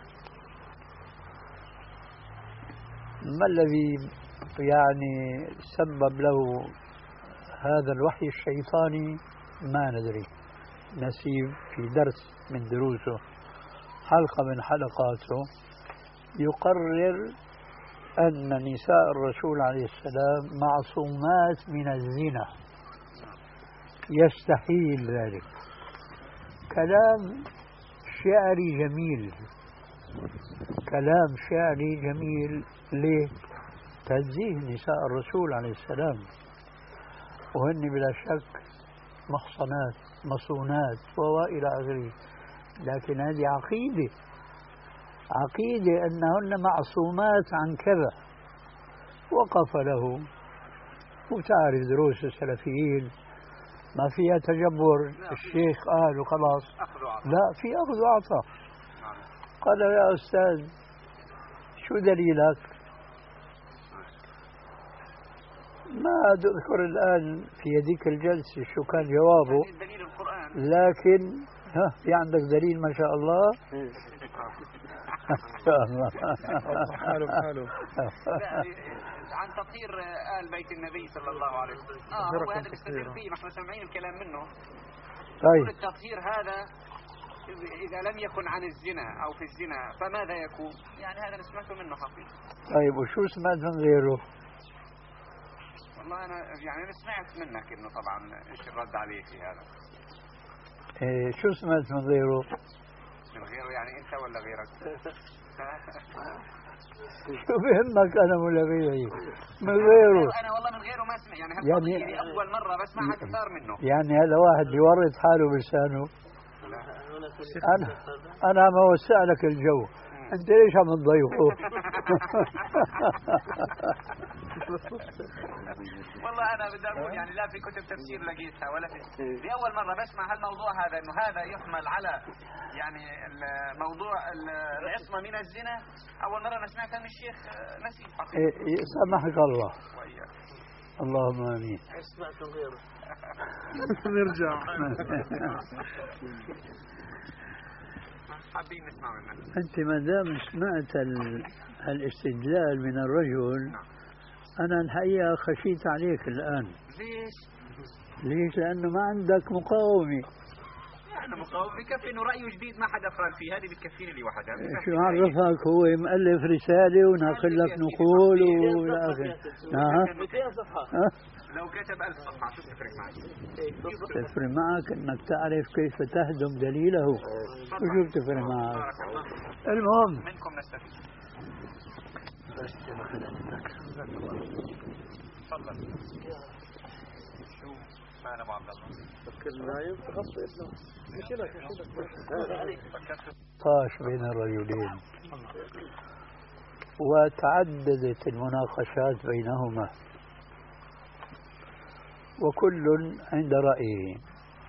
ما الذي يعني سبب له هذا الوحي الشيطاني ما ندري. نسيب في درس من دروسه، حلقة من حلقاته، يقرر أن نساء الرسول عليه السلام معصومات من الزنا، يستحيل ذلك. كلام شعري جميل، كلام شعري جميل ليه؟ تنزيه نساء الرسول عليه السلام، وهن بلا شك محصنات مصونات وإلى آخره، لكن هذه عقيدة عقيدة أنهن معصومات عن كذا. وقف له، وتعرف دروس السلفيين ما فيها تجبر. الشيخ قال وخلاص، لا، في أخذ وعطاء. قال يا أستاذ شو دليلك؟ ما أذكر الآن في هذيك الجلسة شو كان جوابه، لكن ها في عندك دليل ما شاء الله. ما شاء الله. حاله حاله عن تطهير آل بيت النبي صلى الله عليه وسلم. اه هو هذا بيستدل فيه، نحن سامعين الكلام منه. طيب التطهير هذا إذا لم يكن عن الزنا أو في الزنا فماذا يكون؟ يعني هذا سمعته منه حقيقة. طيب وشو سمعت من غيره؟ والله أنا يعني أنا سمعت منك إنه طبعا إيش الرد عليه في هذا. إيه شو سمعت من غيره؟ من غيره يعني أنت ولا غيرك؟ شو بهمك أنا ولا غيري؟ من غيره. أنا والله من غيره ما سمع، يعني يعني هالقضية أول مرة بسمعها كثار منه. يعني هذا واحد يورط حاله بلسانه. أنا أنا ما وسع لك الجو، أنت ليش عم تضيقه؟ والله أنا بدي أقول يعني لا في كتب تفسير لقيتها ولا في لأول مرة بسمع هالموضوع هذا، إنه هذا يحمل على يعني الموضوع العصمة من الزنا. أول مرة أنا سمعتها من الشيخ نسيب حقيقة. سامحك الله. اللهم آمين. سمعت من غيره. نرجع. حابين نسمع منك. أنت ما دام سمعت الاستدلال من الرجل، أنا الحقيقة خشيت عليك الآن. ليش؟ ليش؟ لأنه ما عندك مقاومة. يعني مقاومة بكفي إنه رأيه جديد ما حدا قال فيه، هذه بتكفيني لي وحدها. شو عرفك هو مؤلف رسالة وناقل لك نقول وإلى آخره؟ مئتين صفحة. لو كتب ألف صفحة شو تفرق معك؟ تفرق معك انك تعرف كيف تهدم دليله. وشو بتفرق معك؟ المهم منكم نستفيد. تفضل. شو معنى ابو عبد الله؟ فكرنا يخطئ ابنه. مشيلك مشيلك. طاش بين الرجلين وتعددت المناقشات بينهما، وكل عند رأيه.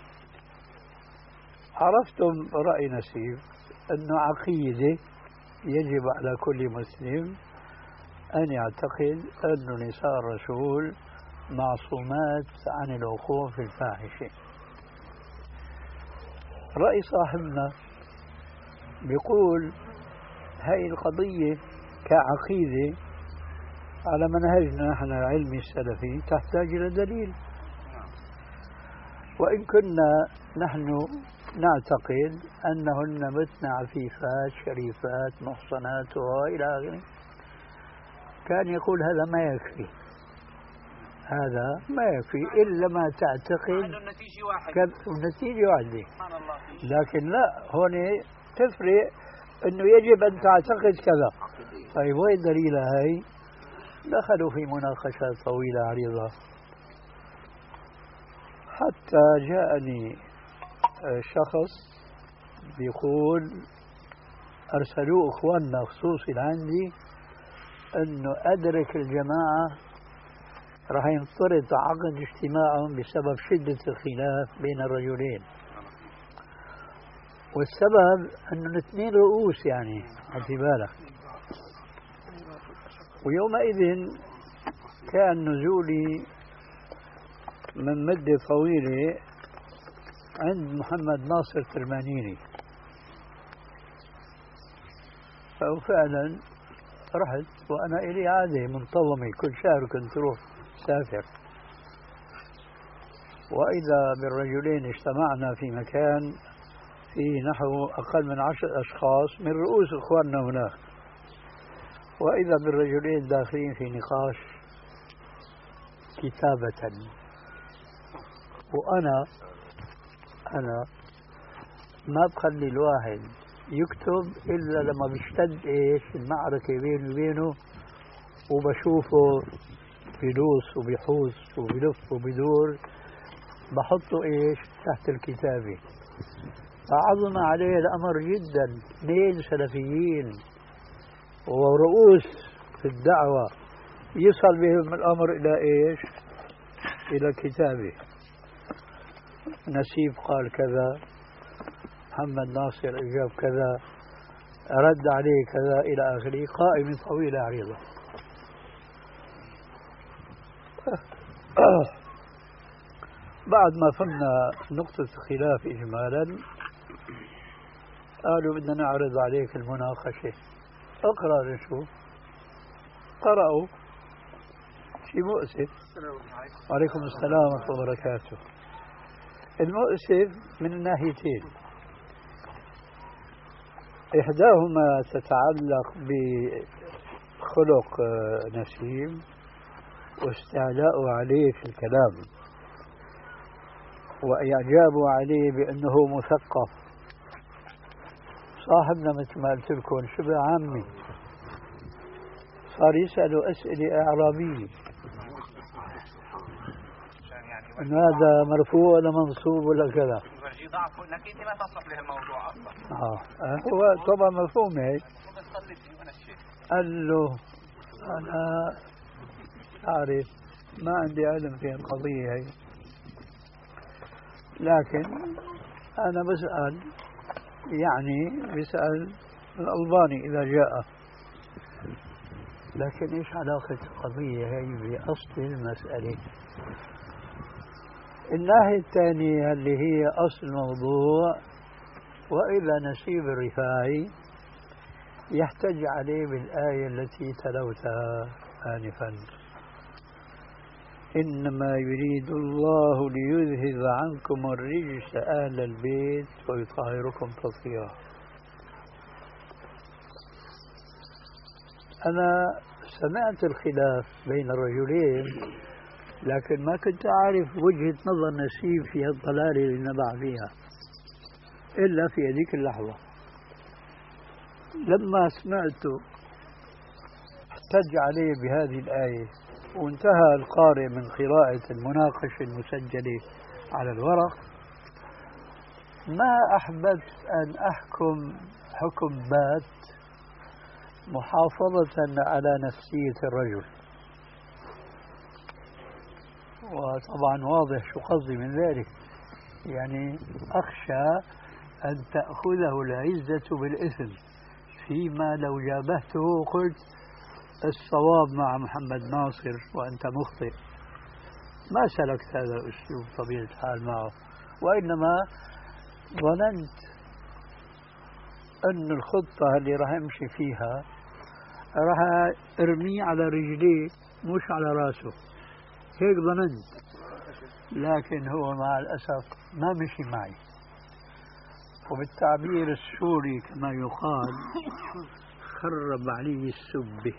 عرفتم رأي نسيب أنه عقيدة يجب على كل مسلم أن يعتقد أن نساء الرسول معصومات عن الوقوع في الفاحشة. رأي صاحبنا بيقول هاي القضية كعقيدة على منهجنا نحن العلمي السلفي تحتاج إلى دليل. وإن كنا نحن نعتقد أنهن متن عفيفات شريفات محصنات وإلى آخره، كان يقول هذا ما يكفي، هذا ما يكفي إلا ما تعتقد النتيجة واحدة. لكن لا، هون تفرق أنه يجب أن تعتقد كذا. طيب وين دليل هاي؟ دخلوا في مناقشات طويلة عريضة حتى جاءني شخص بيقول أرسلوا إخواننا خصوصي عندي أنه أدرك الجماعة راح ينطرد عقد اجتماعهم بسبب شدة الخلاف بين الرجلين، والسبب أنه الاثنين رؤوس يعني في بالك. ويومئذ كان نزولي من مدة طويلة عند محمد ناصر ترمانيني، ففعلا رحت وأنا إلي عادة منتظمة كل شهر كنت أروح سافر، وإذا بالرجلين اجتمعنا في مكان فيه نحو أقل من عشر أشخاص من رؤوس إخواننا هناك، وإذا بالرجلين داخلين في نقاش كتابة، وأنا أنا ما بخلي الواحد يكتب إلا لما بيشتد إيش المعركة بيني وبينه، وبشوفه بيدوس وبيحوس وبيلف وبيدور، بحطه إيش تحت الكتابة. فعظم عليه الأمر جدا، اثنين سلفيين ورؤوس في الدعوة يصل بهم الأمر إلى إيش؟ إلى كتابه. نسيب قال كذا، محمد ناصر أجاب كذا، رد عليه كذا إلى آخره، قائمة طويلة عريضة. بعد ما فهمنا نقطة الخلاف إجمالا قالوا بدنا نعرض عليك المناقشة، اقرأ نشوف. قرأوا شيء مؤسف. وعليكم السلام ورحمة الله وبركاته. المؤسف من الناحيتين، إحداهما تتعلق بخلق نسيم واستعلاء عليه في الكلام وإعجابه عليه بأنه مثقف. صاحبنا مثل ما قلت لكم شبه عامي، صار يسألوا أسئلة إعرابية، إن هذا مرفوع ولا منصوب ولا كذا. ضعف انك انت ما تصلح له الموضوع اصلا. اه هو طبعا مفهوم هيك. قال له انا اعرف ما عندي علم في القضيه هي، لكن انا بسال، يعني بسال الألباني اذا جاء، لكن ايش علاقه القضيه هي باصل المساله؟ الناحية الثانية اللي هي أصل الموضوع، وإلى نسيب الرفاعي يحتج عليه بالآية التي تلوتها آنفا: إنما يريد الله ليذهب عنكم الرجس أهل البيت ويطهركم تطهيرا. أنا سمعت الخلاف بين الرجلين، لكن ما كنت أعرف وجهة نظر نسيب في الضلالة اللي نبع فيها إلا في هذيك اللحظة. لما سمعته احتج عليه بهذه الآية، وانتهى القارئ من قراءة المناقشة المسجلة على الورق، ما أحببت أن أحكم حكم بات محافظة على نفسية الرجل. وطبعا واضح شو قصدي من ذلك، يعني أخشى أن تأخذه العزة بالإثم، فيما لو جابهته وقلت الصواب مع محمد ناصر وأنت مخطئ. ما سلكت هذا الأسلوب طبيعة الحال معه، وإنما ظننت أن الخطة اللي راح أمشي فيها راح أرميه على رجليه مش على راسه، هيك ظننت. لكن هو مع الأسف ما مشي معي. وبالتعبير السوري كما يقال خرب علي السبة،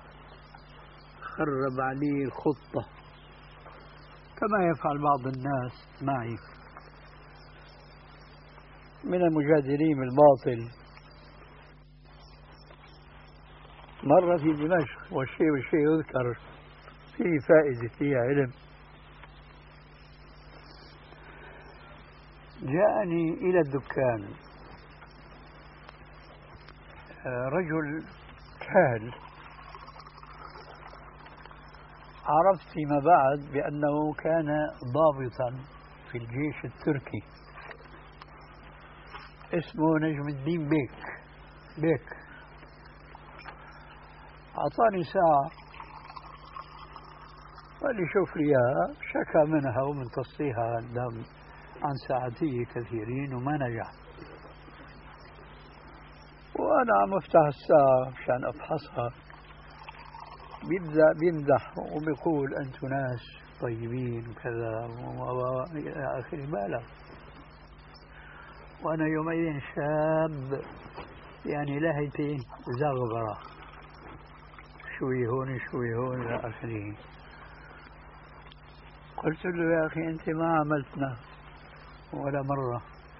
خرب علي الخطة، كما يفعل بعض الناس معي من المجادلين بالباطل. مرة في دمشق والشيء والشيء يذكر فيه فائدة، فيه علم. جاءني إلى الدكان رجل كاهل، عرفت فيما بعد بأنه كان ضابطا في الجيش التركي، اسمه نجم الدين بيك بيك أعطاني ساعة، قال لي شوف لي إياها، شكى منها ومن تصيها دام عن ساعتي كثيرين وما نجح. وأنا عم أفتح الساعة مشان أفحصها، بيبدأ بيمدح وبيقول أنتم ناس طيبين وكذا وإلى آخره. بالغ، وأنا يومئذ شاب يعني لهيتي زغبرة، شوي هون شوي هون إلى آخره. قلت له يا أخي أنت ما عملتنا ولا مرة،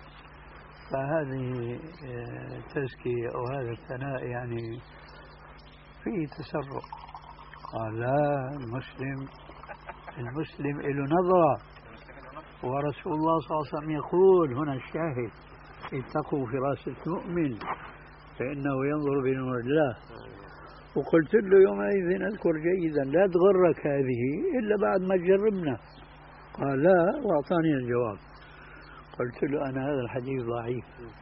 فهذه تزكية أو هذا الثناء يعني فيه تسرع. قال لا، المسلم المسلم له نظرة، ورسول الله صلى الله عليه وسلم يقول هنا الشاهد: اتقوا فراسة المؤمن فإنه ينظر بنور الله. وقلت له يومئذ أذكر جيدا: لا تغرك هذه إلا بعد ما جربنا. قال لا، وأعطاني الجواب. قلت له أنا هذا الحديث ضعيف،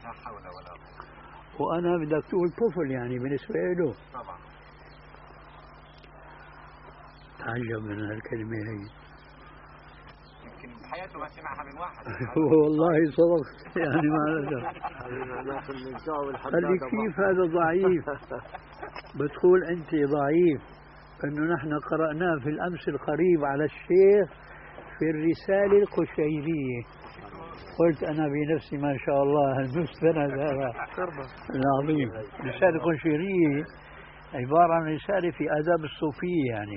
وأنا بدك تقول طفل يعني بالنسبة له. تعجب من هالكلمة هي، يمكن بحياته ما سمعها من واحد. والله صدقت يعني ما قال لي كيف هذا ضعيف؟ بتقول أنت ضعيف، أنه نحن قرأناه في الأمس القريب على الشيخ في الرسالة القشيرية. قلت أنا بنفسي ما شاء الله المستند هذا العظيم. الرسالة القشيرية عبارة عن رسالة في آداب الصوفية يعني،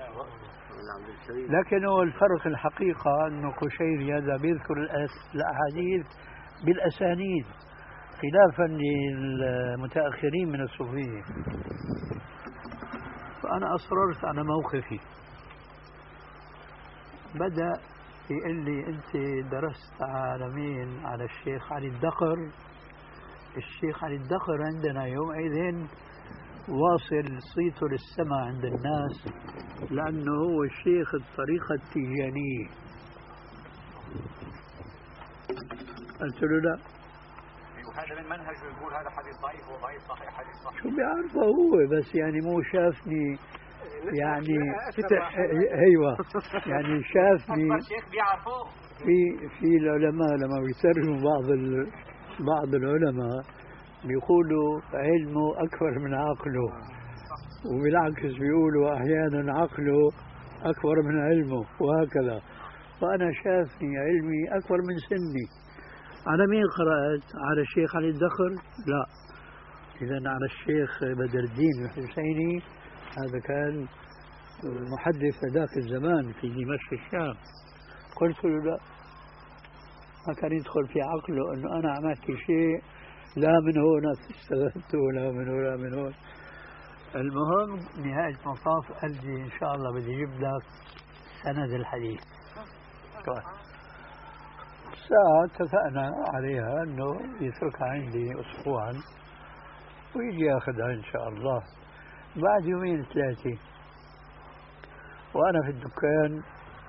لكن هو الفرق الحقيقة أنه قشيري هذا بيذكر الأحاديث بالأسانيد خلافا للمتأخرين من الصوفية. فأنا أصررت على موقفي. بدأ يقول لي أنت درست على مين؟ على الشيخ علي الدقر. الشيخ علي الدقر عندنا يومئذ واصل صيته للسماء عند الناس، لأنه هو الشيخ الطريقة التيجانية. قلت له لا، وهذا من منهجه يقول هذا حديث ضعيف وضعيف صحيح حديث صحيح. شو بيعرفه هو، بس يعني مو شافني يعني ايوه يعني شافني في في العلماء لما بيترجموا بعض ال... بعض العلماء بيقولوا علمه أكبر من عقله، وبالعكس بيقولوا أحيانا عقله أكبر من علمه وهكذا. فأنا شافني علمي أكبر من سني. على مين قرأت؟ على الشيخ علي الدخر؟ لا. إذا على الشيخ بدر الدين الحسيني، هذا كان محدث ذاك الزمان في دمشق الشام. قلت له لا، ما كان يدخل في عقله أنه أنا عملت شيء لا من هنا استفدت ولا من هنا من هنا. المهم نهاية المطاف قال لي إن شاء الله بدي أجيب لك سند الحديث. ساعة اتفقنا عليها أنه يتركها عندي أسبوعا ويجي ياخذها إن شاء الله. بعد يومين ثلاثة وأنا في الدكان،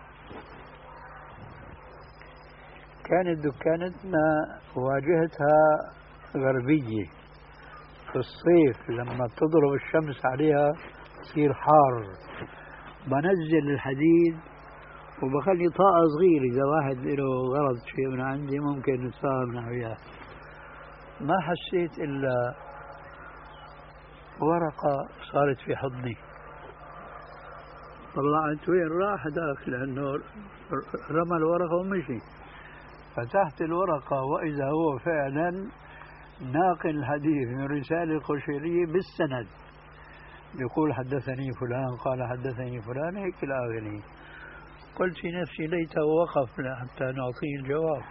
كانت دكانتنا واجهتها غربية، في الصيف لما تضرب الشمس عليها تصير حار. بنزل الحديد وبخلي طاقة صغيرة، إذا واحد له غرض شيء من عندي ممكن نتفاهم نحو وياه. ما حسيت إلا ورقة صارت في حضني، طلعت وين راح ذاك لأنه رمى الورقة ومشي. فتحت الورقة وإذا هو فعلا ناقل الحديث من رسالة القشيرية بالسند، يقول حدثني فلان قال حدثني فلان هيك إلى آخره. قلت في نفسي ليته وقف حتى نعطيه الجواب.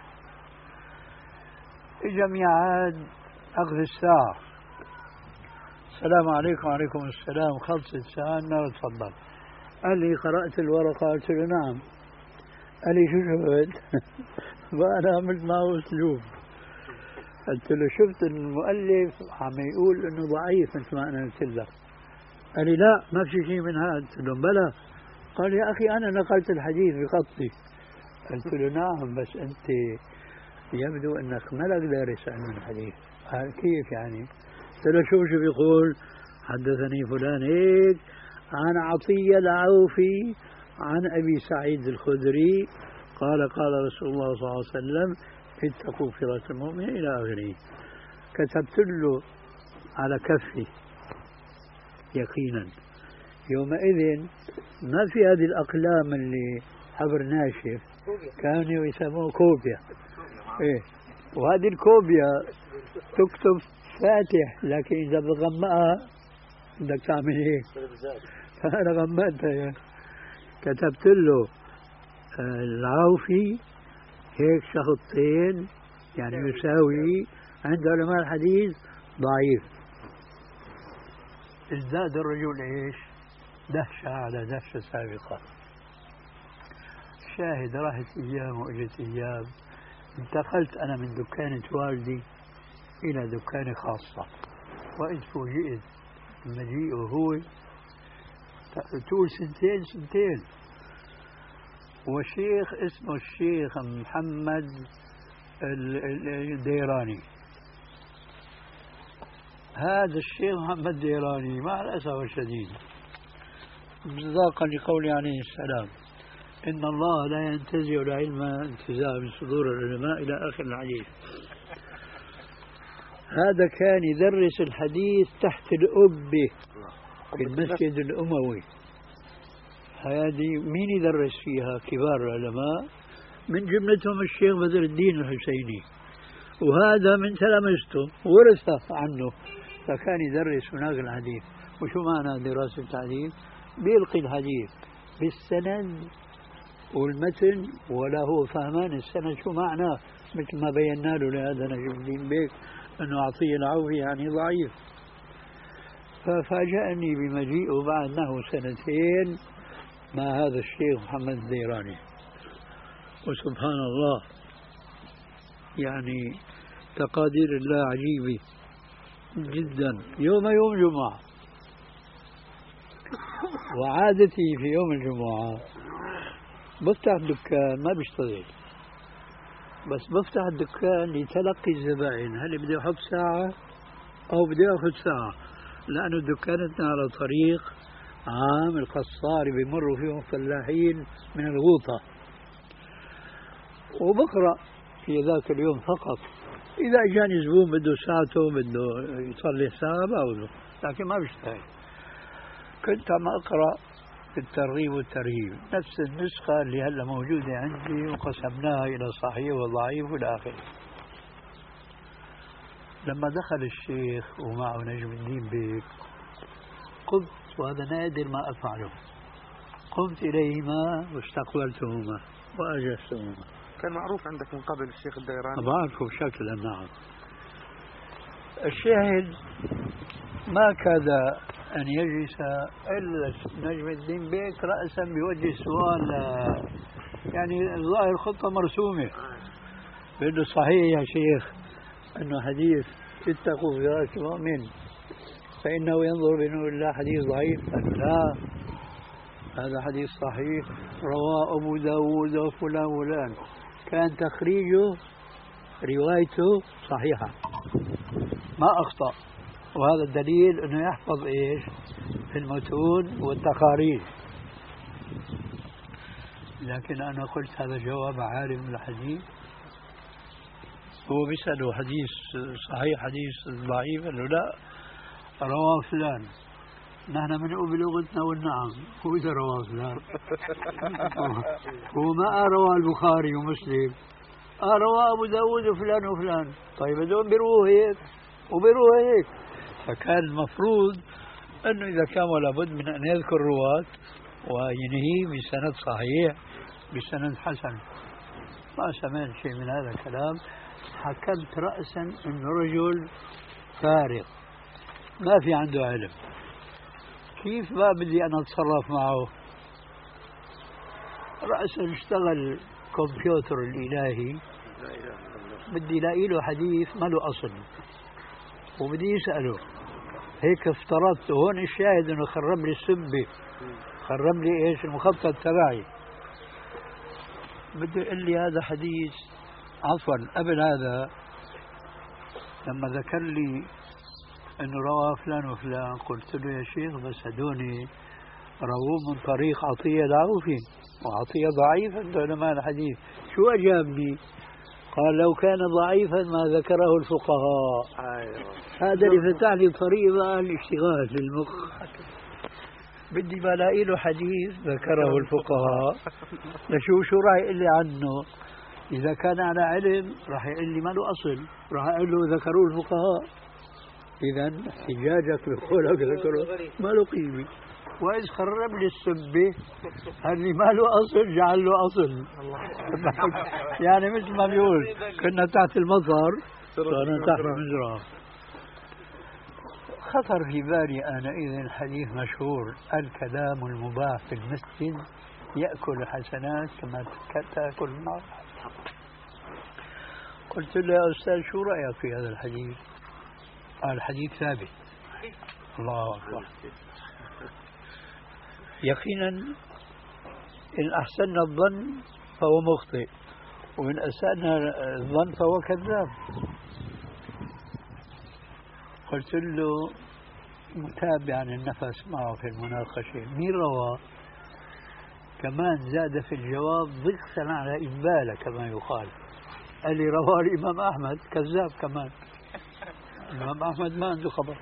إجا ميعاد أخذ الساعة، السلام عليكم. وعليكم السلام. خلصت ساعة النار تفضل. قال لي قرأت الورقة؟ قلت له نعم. قال لي شو شفت؟ فأنا عملت معه أسلوب، قلت له شفت المؤلف عم يقول إنه ضعيف مثل ما أنا قلت لك. قال لي لا ما في شيء من هذا. قلت له بلى. قال يا أخي أنا نقلت الحديث بخطي. قلت له نعم بس أنت يبدو أنك ملك دارس علم الحديث. قال كيف يعني؟ قلت له شوف شو بيقول، حدثني فلان هيك عن عطية العوفي عن أبي سعيد الخدري قال قال رسول الله صلى الله عليه وسلم اتقوا فراش المؤمن إلى آخره. كتبت له على كفي يقينا. يومئذ ما في هذه الأقلام اللي حبر ناشف، كانوا يسموه كوبيا. إيه، وهذه الكوبيا تكتب فاتح، لكن إذا بغمقها بدك تعمل إيه؟ فأنا غمقتها. كتبت له العوفي هيك شخطين يعني يساوي عند علماء الحديث ضعيف. ازداد الرجل ايش؟ دهشة على دهشة سابقة. شاهد راحت ايام واجت ايام، انتقلت انا من دكانة والدي الى دكانة خاصة، واذ فوجئت مجيئه هو تقول سنتين سنتين، وشيخ اسمه الشيخ محمد الديراني. هذا الشيخ محمد الديراني مع الأسف الشديد مصداقا لقوله عليه السلام إن الله لا ينتزع العلم انتزاع من صدور العلماء إلى آخر الحديث. هذا كان يدرس الحديث تحت الأبة في المسجد الأموي. هذه مين يدرس فيها؟ كبار العلماء من جملتهم الشيخ بدر الدين الحسيني، وهذا من تلامذته ورث عنه، فكان يدرس هناك الحديث. وشو معنى دراسة الحديث؟ بيلقي الحديث بالسند والمتن وله فهمان السند شو معناه، مثل ما بينا له لهذا نجم الدين بيك أنه عطية العوفي يعني ضعيف. ففاجأني بمجيئه بعد نحو سنتين مع هذا الشيخ محمد الديراني. وسبحان الله يعني تقادير الله عجيبة جدا. يوم يوم جمعة، وعادتي في يوم الجمعة بفتح الدكان، ما بشتغل بس بفتح الدكان لتلقي الزبائن، هل بدي أحط ساعة أو بدي أخذ ساعة، لأنه دكانتنا على طريق عام القصار بيمروا فيهم فلاحين من الغوطة، وبقرأ في ذاك اليوم فقط. إذا جاني زبون بده ساعته بده يصلي ساعة بقوله، لكن ما بشتغل. كنت عم أقرأ في الترغيب والترهيب نفس النسخة اللي هلا موجودة عندي، وقسمناها إلى صحيح وضعيف والى آخره. لما دخل الشيخ ومعه نجم الدين بيك قمت، وهذا نادر ما أفعله، قمت إليهما واستقبلتهما وأجلستهما. كان معروف عندك من قبل الشيخ الديراني؟ بعرفه شكلا نعم. الشاهد ما كاد أن يجلس إلا نجم الدين بيك رأسا بوجه سؤال، يعني الظاهر خطة مرسومة، بأنه صحيح يا شيخ أنه حديث اتقوا فراش المؤمن فإنه ينظر بنور الله حديث ضعيف؟ قال لا، هذا حديث صحيح رواه أبو داود وفلان وفلان، كان تخريجه روايته صحيحة ما أخطأ. وهذا الدليل أنه يحفظ إيش في المتون والتقارير. لكن أنا قلت هذا جواب عالم الحديث، هو بيسأله حديث صحيح حديث ضعيف؟ قال له لا، رواه فلان. نحن بنقول بلغتنا والنعم. هو إذا رواه فلان هو ما رواه البخاري ومسلم، رواه أبو داود وفلان وفلان. طيب هذول بيرووا هيك وبيرووا هيك. فكان المفروض أنه إذا كان ولا بد من أن يذكر رواة وينهي بسند صحيح بسند حسن. ما سمعت شيء من هذا الكلام. حكمت رأسا أنه رجل فارغ ما في عنده علم. كيف ما بدي أنا أتصرف معه؟ رأسا اشتغل كمبيوتر الإلهي، بدي لاقي له حديث ما له أصل وبدي يسأله. هيك افترضت هون الشاهد انه خرب لي السبة، خرب لي ايش المخطط تبعي. بده يقول لي هذا حديث. عفوا قبل هذا لما ذكر لي انه رواه فلان وفلان قلت له يا شيخ بس هدوني رووه من طريق عطية ضعوفي وعطية ضعيف عند علماء الحديث. شو أجابني؟ قال لو كان ضعيفا ما ذكره الفقهاء. هذا اللي فتح لي طريق بقى الاشتغال للمخ. بدي بلاقي له حديث ذكره الفقهاء لشو شو راح يقول لي عنه. إذا كان على علم راح يقول لي ما له أصل، راح أقول له ذكروه الفقهاء. إذا احتجاجك بقولك ذكره ما له قيمة. وإذ خرب لي السبة اللي ما له أصل جعل له أصل. يعني مثل ما بيقول كنا تحت المطر صرنا تحت المجرى. خطر في بالي آنئذ حديث مشهور: الكلام المباح في المسجد يأكل حسنات كما تأكل النار. قلت له يا أستاذ شو رأيك في هذا الحديث؟ قال الحديث ثابت. الله أكبر. يقينا إن أحسننا الظن فهو مخطئ وإن أسأنا الظن فهو كذاب. قلت له متابعا النفس معه في المناقشة مين رواه؟ كمان زاد في الجواب ضغطا على إقباله كما يقال. قال لي رواه الإمام أحمد. كذاب كمان. الإمام أحمد ما عنده خبر.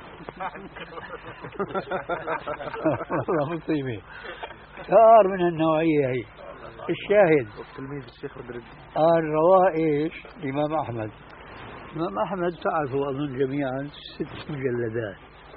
والله مصيبة. صار من النوعية هي. الشاهد تلميذ الشيخ بدر قال رواه ايش؟ الإمام أحمد. الإمام أحمد تعرفوا أظن جميعا ست مجلدات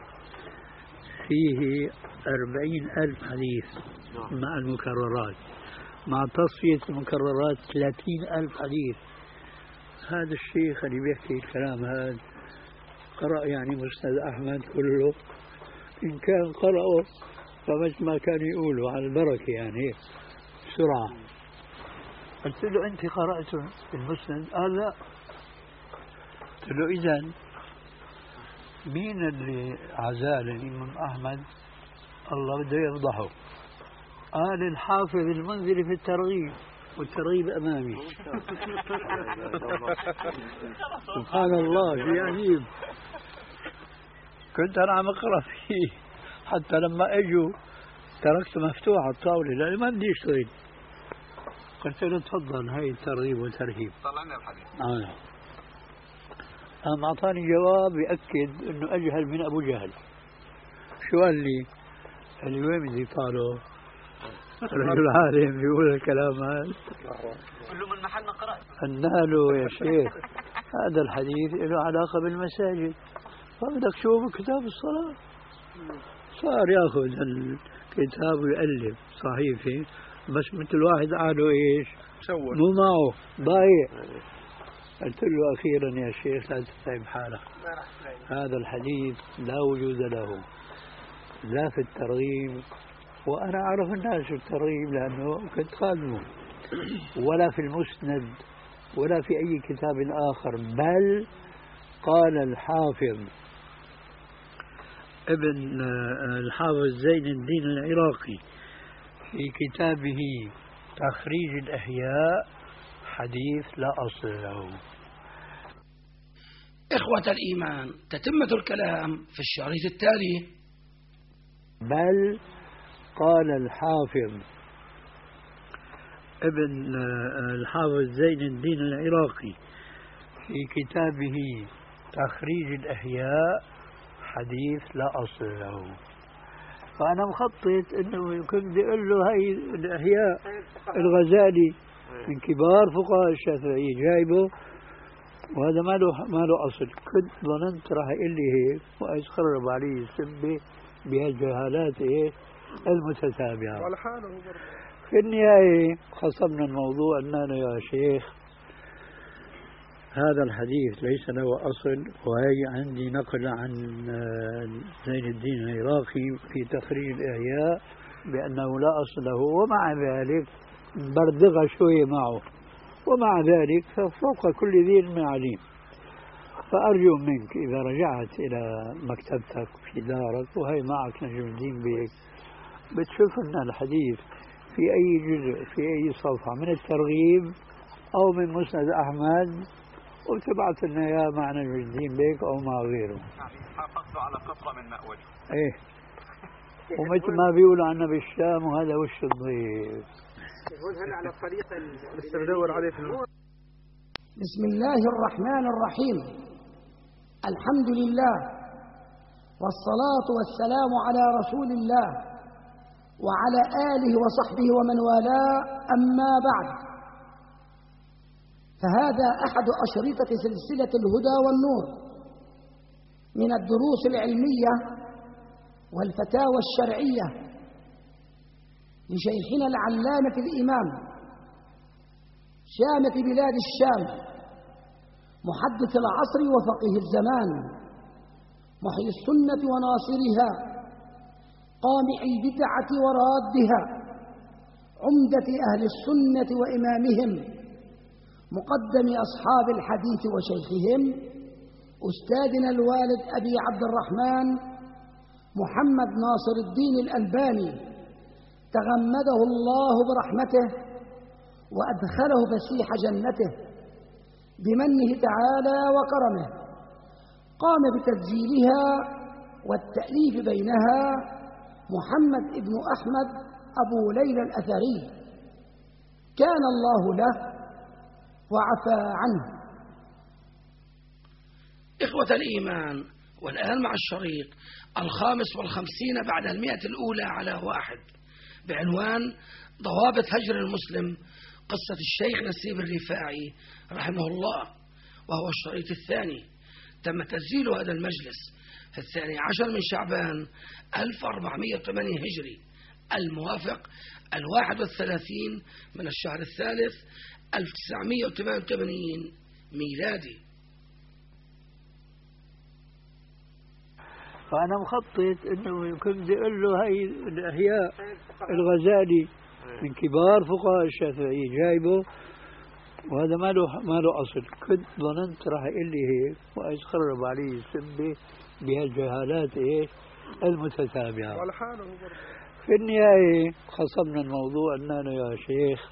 فيه أربعين ألف حديث مع المكررات، مع تصفية المكررات ثلاثين ألف حديث. هذا الشيخ اللي بيحكي الكلام هذا قرأ يعني مسند أحمد كله، إن كان قرأه فمثل ما كان يقولوا على البركة يعني بسرعة. قلت له أنت قرأت المسند؟ قال لا. قلت له إذن مين اللي عزال الإمام أحمد؟ الله بده يفضحه. قال الحافظ المنذري في الترغيب، والترغيب أمامي. سبحان الله شيء عجيب. كنت أنا عم أقرأ فيه حتى لما أجوا تركت مفتوحة الطاولة لأني ما بدي أشتغل. قلت له تفضل هاي الترغيب والترهيب. طلعنا الحديث. آه. قام أعطاني جواب يأكد أنه أجهل من أبو جهل. شو قال لي؟ قال لي وين بدي طاله؟ رجل عالم بيقول الكلام هذا. قل له من محل ما قرأت. قلنا له يا شيخ هذا الحديث له علاقة بالمساجد، فبدك شو بكتاب الصلاة. صار ياخذ الكتاب ويألف صحيفة بس مثل واحد قالوا ايش؟ مو معه ضايع. قلت له أخيرا يا شيخ لا تتعب حالك، هذا الحديث لا وجود له لا في الترغيب، وأنا أعرف الناس في الترغيب لأنه كنت خادمه، ولا في المسند ولا في أي كتاب آخر. بل قال الحافظ ابن الحافظ زين الدين العراقي في كتابه تخريج الأحياء حديث لا أصل له. إخوة الإيمان، تتمة الكلام في الشريط التالي. بل قال الحافظ ابن الحافظ زين الدين العراقي في كتابه تخريج الأحياء حديث لا أصل له. فأنا مخطط إنه كنت بدي أقول له هاي الإحياء الغزالي من كبار فقهاء الشافعية جايبه، وهذا ما له ما له أصل. كنت ظننت راح يقول لي هيك وأتخرب علي السبة بهالجهالات إيه المتتابعة. في النهاية خصمنا الموضوع أننا يا شيخ هذا الحديث ليس له أصل، وهي عندي نقل عن زين الدين العراقي في تخريج الإحياء بأنه لا أصل له، ومع ذلك بردغ شوية معه، ومع ذلك فوق كل ذي علم عليم. فأرجو منك إذا رجعت إلى مكتبتك في دارك وهي معك نجم الدين بيك بتشوف أن الحديث في أي جزء في أي صفحة من الترغيب أو من مسند أحمد، وتبعت لنا إياه مع نجم الدين بيك أو مع غيره. حافظت على قطرة من ماء وجه. إيه، ومثل ما بيقولوا عنا بالشام وهذا وش الضيف. هل على الطريقة اللي عليه في بسم الله الرحمن الرحيم. الحمد لله والصلاة والسلام على رسول الله وعلى آله وصحبه ومن والاه، أما بعد، فهذا أحد أشرطة سلسلة الهدى والنور من الدروس العلمية والفتاوى الشرعية لشيخنا العلامة الإمام شامة بلاد الشام محدث العصر وفقيه الزمان محيي السنة وناصرها قامع البدعة ورادها عمدة أهل السنة وإمامهم مقدم أصحاب الحديث وشيخهم أستاذنا الوالد أبي عبد الرحمن محمد ناصر الدين الألباني تغمده الله برحمته وأدخله فسيح جنته بمنه تعالى وكرمه. قام بتسجيلها والتأليف بينها محمد ابن أحمد أبو ليلى الأثري، كان الله له وعفى عنه. إخوة الإيمان، والآن مع الشريط الخامس والخمسين بعد المئة الأولى على واحد بعنوان ضوابط هجر المسلم، قصة الشيخ نسيب الرفاعي رحمه الله، وهو الشريط الثاني. تم تسجيل هذا المجلس في الثاني عشر من شعبان ألف وأربعمائة وثمانين هجري، الموافق الواحد والثلاثين من الشهر الثالث ألف وتسعمائة وثمانية وثمانين ميلادي. فأنا مخطط إنه كنت بدي أقول له هاي الإحياء الغزالي من كبار فقهاء الشافعية جايبه، وهذا ما له ما له أصل. كنت ظننت راح يقول لي هيك وأتخرب علي السبة بهالجهالات إيه المتتابعة. في النهاية خصمنا الموضوع أننا يا شيخ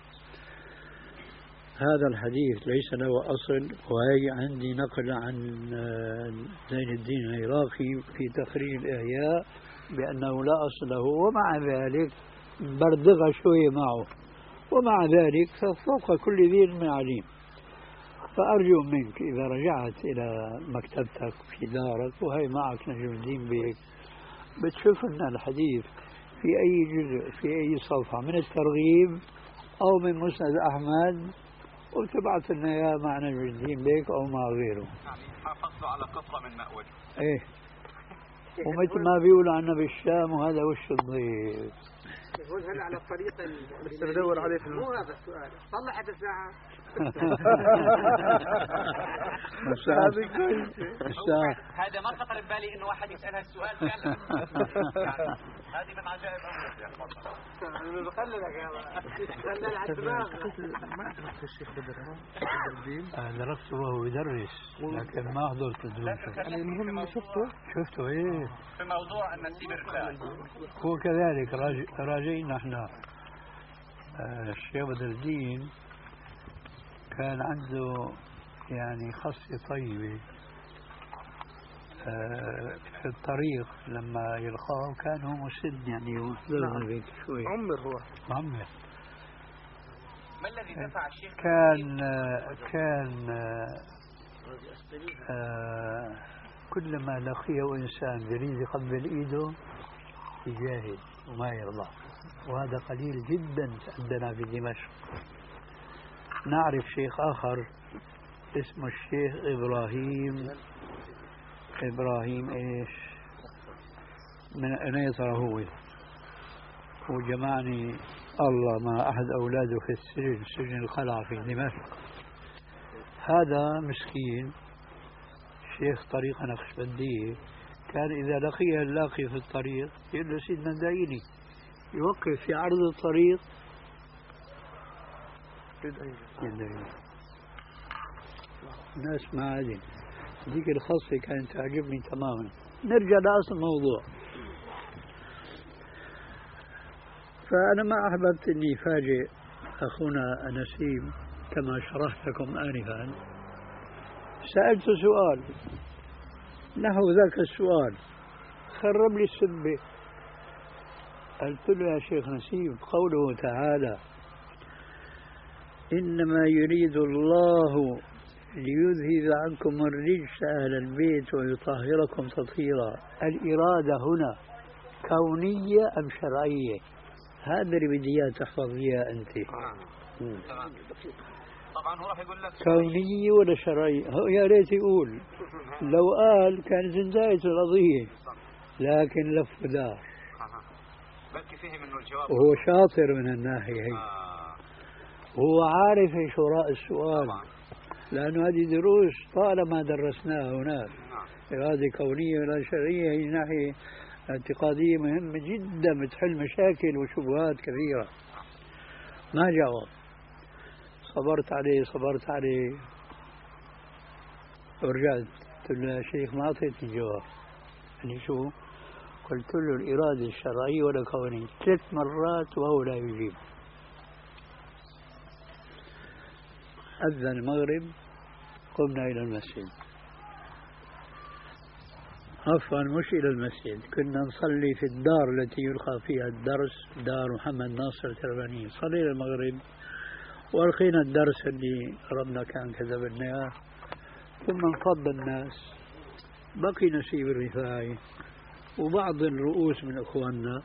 هذا الحديث ليس له أصل، وهي عندي نقل عن زين الدين العراقي في تخريج الإحياء بأنه لا أصل له، ومع ذلك بردغ شوية معه، ومع ذلك فوق كل ذي علم عليم. فأرجو منك إذا رجعت إلى مكتبتك في دارك وهي معك نجم الدين بيك بتشوف أن الحديث في أي جزء في أي صفحة من الترغيب أو من مسند أحمد، وتبعت لنا إياه مع نجم الدين بيك أو مع غيره. حافظت على قطرة من ماء وجه. إيه، ومثل ما بيقولوا عنا بالشام وهذا وش الضيف. هل على الطريقة اللي بدور عليه في مو هذا السؤال، صلحت الساعة. هذا ما خطر ببالي انه واحد يسأل هالسؤال فعلا. هذه من عجائب امرك. بخللك يا خلل على الدماغ. ما أدركت الشيخ بدر درسته وهو يدرس لكن ما حضرت الدروس. يعني المهم شفته شفته ايه في موضوع النسيب الرفاعي. هو كذلك راجعنا احنا. الشيخ بدر الدين كان عنده يعني خصية طيبة في الطريق لما يلقاه كان هو مسد يعني يوصله شوي. عمر هو عمر. ما الذي دفع الشيخ؟ كان كان آه كلما لقيه إنسان يريد يقبل إيده يجاهد وما يرضى، وهذا قليل جدا عندنا في دمشق. نعرف شيخ آخر اسمه الشيخ إبراهيم إبراهيم إيش من أين ترى هو، وجمعني الله مع أحد أولاده في السجن، سجن القلعة في دمشق. هذا مسكين شيخ طريقة نقشبندية، كان إذا لقيه اللاقي في الطريق يقول له سيدنا دايني، يوقف في عرض الطريق يدعي. الناس ما عادين. ذيك الخاصة كانت تعجبني تماما. نرجع لأصل الموضوع. فأنا ما أحببت أني فاجئ أخونا نسيم كما شرحت لكم آنفا. سألت سؤال نحو ذاك السؤال، خرب لي السبة. قلت له يا شيخ نسيم قوله تعالى إنما يريد الله ليذهب عنكم الرجس أهل البيت ويطهركم تطهيرا، الإرادة هنا كونية أم شرعية؟ هذا اللي بدي إياه تحفظ فيها أنت. طبعا هو راح يقول لك كونية ولا شرعية؟ هو يا ريت يقول، لو قال كانت انتهت القضية، لكن لف دار. بلكي فيه منه الجواب، وهو شاطر من الناحية هي. آه. وهو عارف ايش وراء السؤال، طبعا. لأنه هذه دروس طالما درسناها هناك. نعم. إرادة كونية ولا شرعية هي ناحية اعتقادية مهمة جدا بتحل مشاكل وشبهات كثيرة. ما جاوب، صبرت عليه صبرت عليه ورجعت قلت له يا شيخ ما أعطيت الجواب. يعني شو؟ قلت له الإرادة الشرعية ولا كونية ثلاث مرات وهو لا يجيب. أذن المغرب قمنا إلى المسجد، عفوا مش إلى المسجد، كنا نصلي في الدار التي يلقى فيها الدرس، دار محمد ناصر الترباني. صلينا المغرب وألقينا الدرس اللي ربنا كان كتبنا إياه، ثم انفض الناس، بقي نسيب الرفاعي وبعض الرؤوس من إخواننا.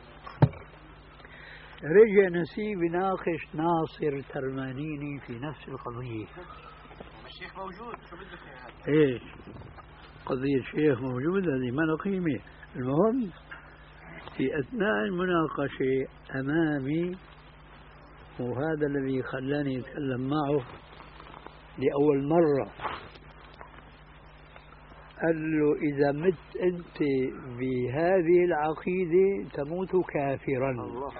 رجع نسيب يناقش ناصر ترمانيني في نفس القضية. الشيخ موجود، شو بدك يا ايش؟ قضية الشيخ موجود، هذه ما له قيمة. المهم في أثناء المناقشة أمامي، وهذا الذي خلاني أتكلم معه لأول مرة، قال له إذا مت أنت بهذه العقيدة تموت كافرا. الله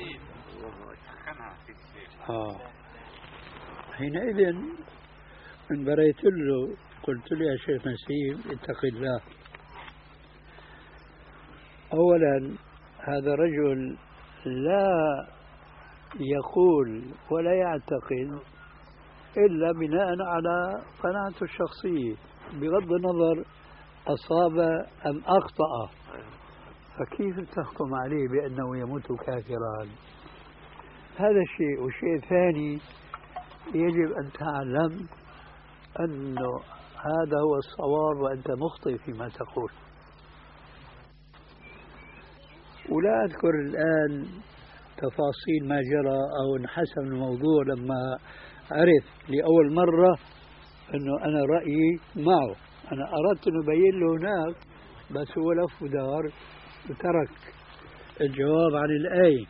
آه. حينئذ انبريت له، قلت له يا شيخ نسيم اتق الله. أولا هذا رجل لا يقول ولا يعتقد إلا بناء على قناعته الشخصية، بغض النظر أصاب أم أخطأ. فكيف تحكم عليه بأنه يموت كافرا؟ هذا شيء. والشيء الثاني يجب أن تعلم أنه هذا هو الصواب وأنت مخطئ فيما تقول. ولا أذكر الآن تفاصيل ما جرى أو انحسم الموضوع لما عرف لأول مرة أنه أنا رأيي معه. أنا أردت أن أبين له هناك، بس هو لف ودار وترك الجواب عن الآية.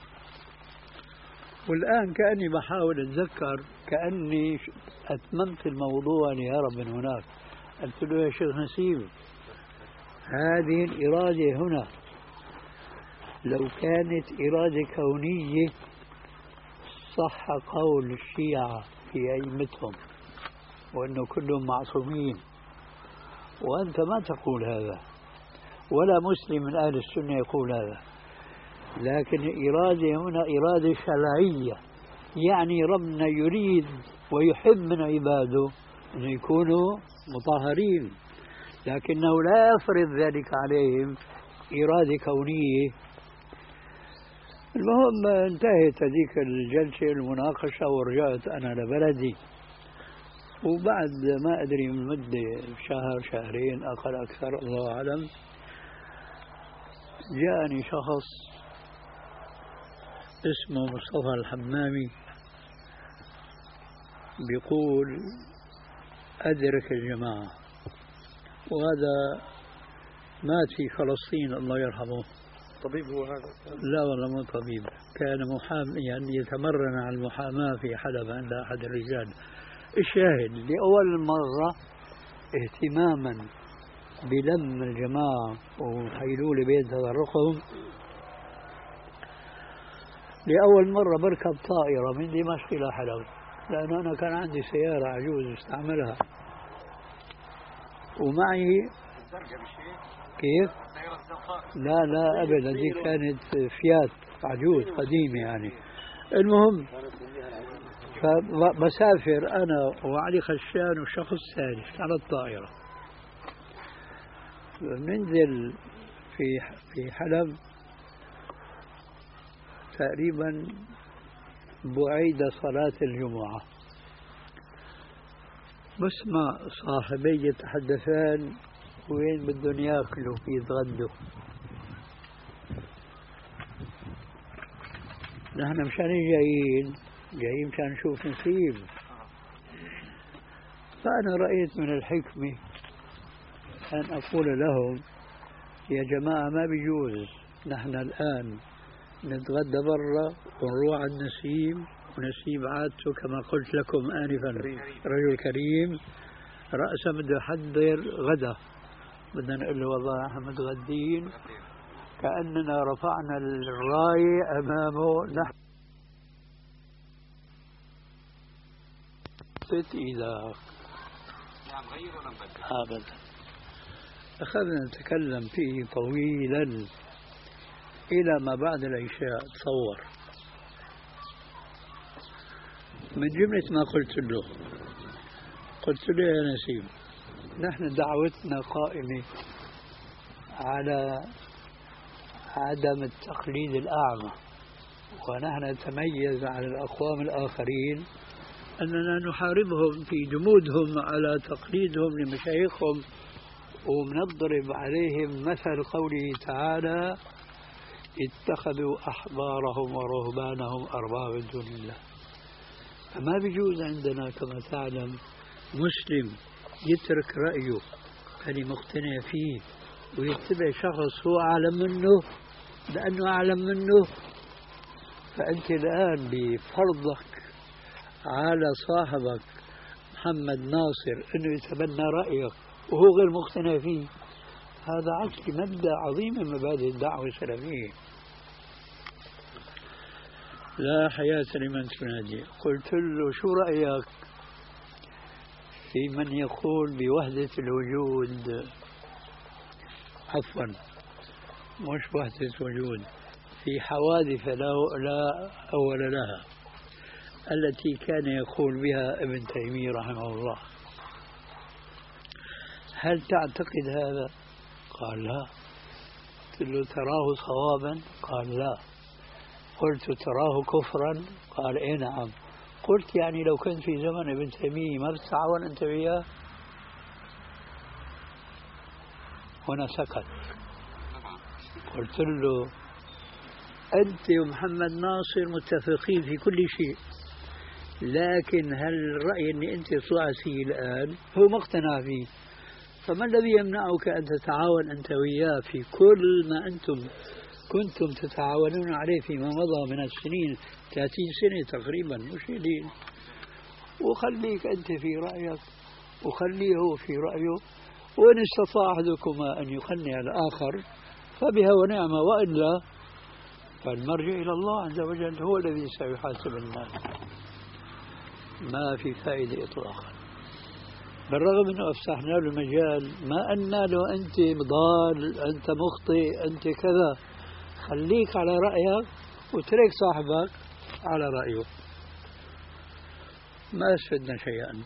والآن كأني بحاول أتذكر، كأني أتممت الموضوع لهرب من هناك. قلت له يا شيخ نسيم هذه الإرادة هنا لو كانت إرادة كونية صح قول الشيعة في أئمتهم وأنه كلهم معصومين، وأنت ما تقول هذا ولا مسلم من أهل السنة يقول هذا. لكن الإرادة هنا إرادة شرعية، يعني ربنا يريد ويحب من عباده أن يكونوا مطهرين، لكنه لا يفرض ذلك عليهم إرادة كونية. المهم انتهت هذيك الجلسة المناقشة ورجعت أنا لبلدي. وبعد ما أدري من مدة شهر شهرين أقل أكثر الله أعلم، جاءني شخص اسمه مصطفى الحمامي بيقول أدرك الجماعة، وهذا مات في فلسطين الله يرحمه. طبيب هو هذا؟ لا والله مو طبيب، كان محامي يعني يتمرن على المحاماة في حلب عند أحد الرجال. الشاهد لأول مرة اهتماما بلم الجماعة وحيلول بين تفرقهم، لأول مرة بركب طائرة من دمشق إلى حلب، لأنه أنا كان عندي سيارة عجوز استعملها ومعي. كيف؟ لا لا أبدا، دي كانت فيات عجوز قديمة يعني. المهم فبسافر أنا وعلي خشان وشخص ثالث على الطائرة، ننزل في في حلب تقريبا بعيد صلاة الجمعة، بسمع صاحبي يتحدثان وين بدهم ياكلوا يتغدوا. نحن مشان جايين جايين مشان نشوف نسيب. فأنا رأيت من الحكمة أن أقول لهم يا جماعة ما بيجوز نحن الآن نتغدى برا ونروح على النسيم، ونسيم عادته كما قلت لكم آنفا رجل كريم رأسا بده يحضر غدا، بدنا نقول له والله نحن متغدين، كأننا رفعنا الراية أمامه. نحن إذا أبدا أخذنا نتكلم فيه طويلا إلى ما بعد العشاء. تصور من جملة ما قلت له، قلت له يا نسيم نحن دعوتنا قائمة على عدم التقليد الأعمى، ونحن نتميز على الأقوام الآخرين أننا نحاربهم في جمودهم على تقليدهم لمشايخهم، ونضرب عليهم مثل قوله تعالى اتخذوا أحبارهم ورهبانهم أربابا من دون الله. فما بيجوز عندنا كما تعلم مسلم يترك رأيه اللي مقتنع فيه ويتبع شخص هو أعلم منه لأنه أعلم منه. فأنت الآن بفرضك على صاحبك محمد ناصر أنه يتبنى رأيك وهو غير مقتنع فيه، هذا عكس مبدأ عظيم من مبادئ الدعوة السلفية. لا حياة لمن تنادي. قلت له شو رأيك في من يقول بوحدة الوجود، عفوا مش وحدة وجود، في حوادث لا, لا أول لها التي كان يقول بها ابن تيمية رحمه الله، هل تعتقد هذا؟ قال لا. قلت له تراه صوابا؟ قال لا. قلت تراه كفرا؟ قال اي نعم. قلت يعني لو كنت في زمن ابن تيمية ما بتتعاون انت وياه؟ هنا سكت. قلت له انت ومحمد ناصر متفقين في كل شيء، لكن هل الرأي اللي انت تعسيه الآن هو مقتنع فيه، فما الذي يمنعك أن تتعاون أنت وياه في كل ما أنتم كنتم تتعاونون عليه فيما مضى من السنين، ثلاثين سنة تقريبا مشيلين، وخليك أنت في رأيك وخليه هو في رأيه، وإن استطاع أحدكما أن يقنع الآخر فبها ونعمة، وإلا فالمرجع إلى الله عز وجل هو الذي سيحاسب الناس. ما في فائدة إطلاقا، بالرغم أنه أفسحنا له المجال، ما أن له أنت ضال، أنت مخطئ، أنت كذا، خليك على رأيك وترك صاحبك على رأيه. ما أسفدنا شيئا.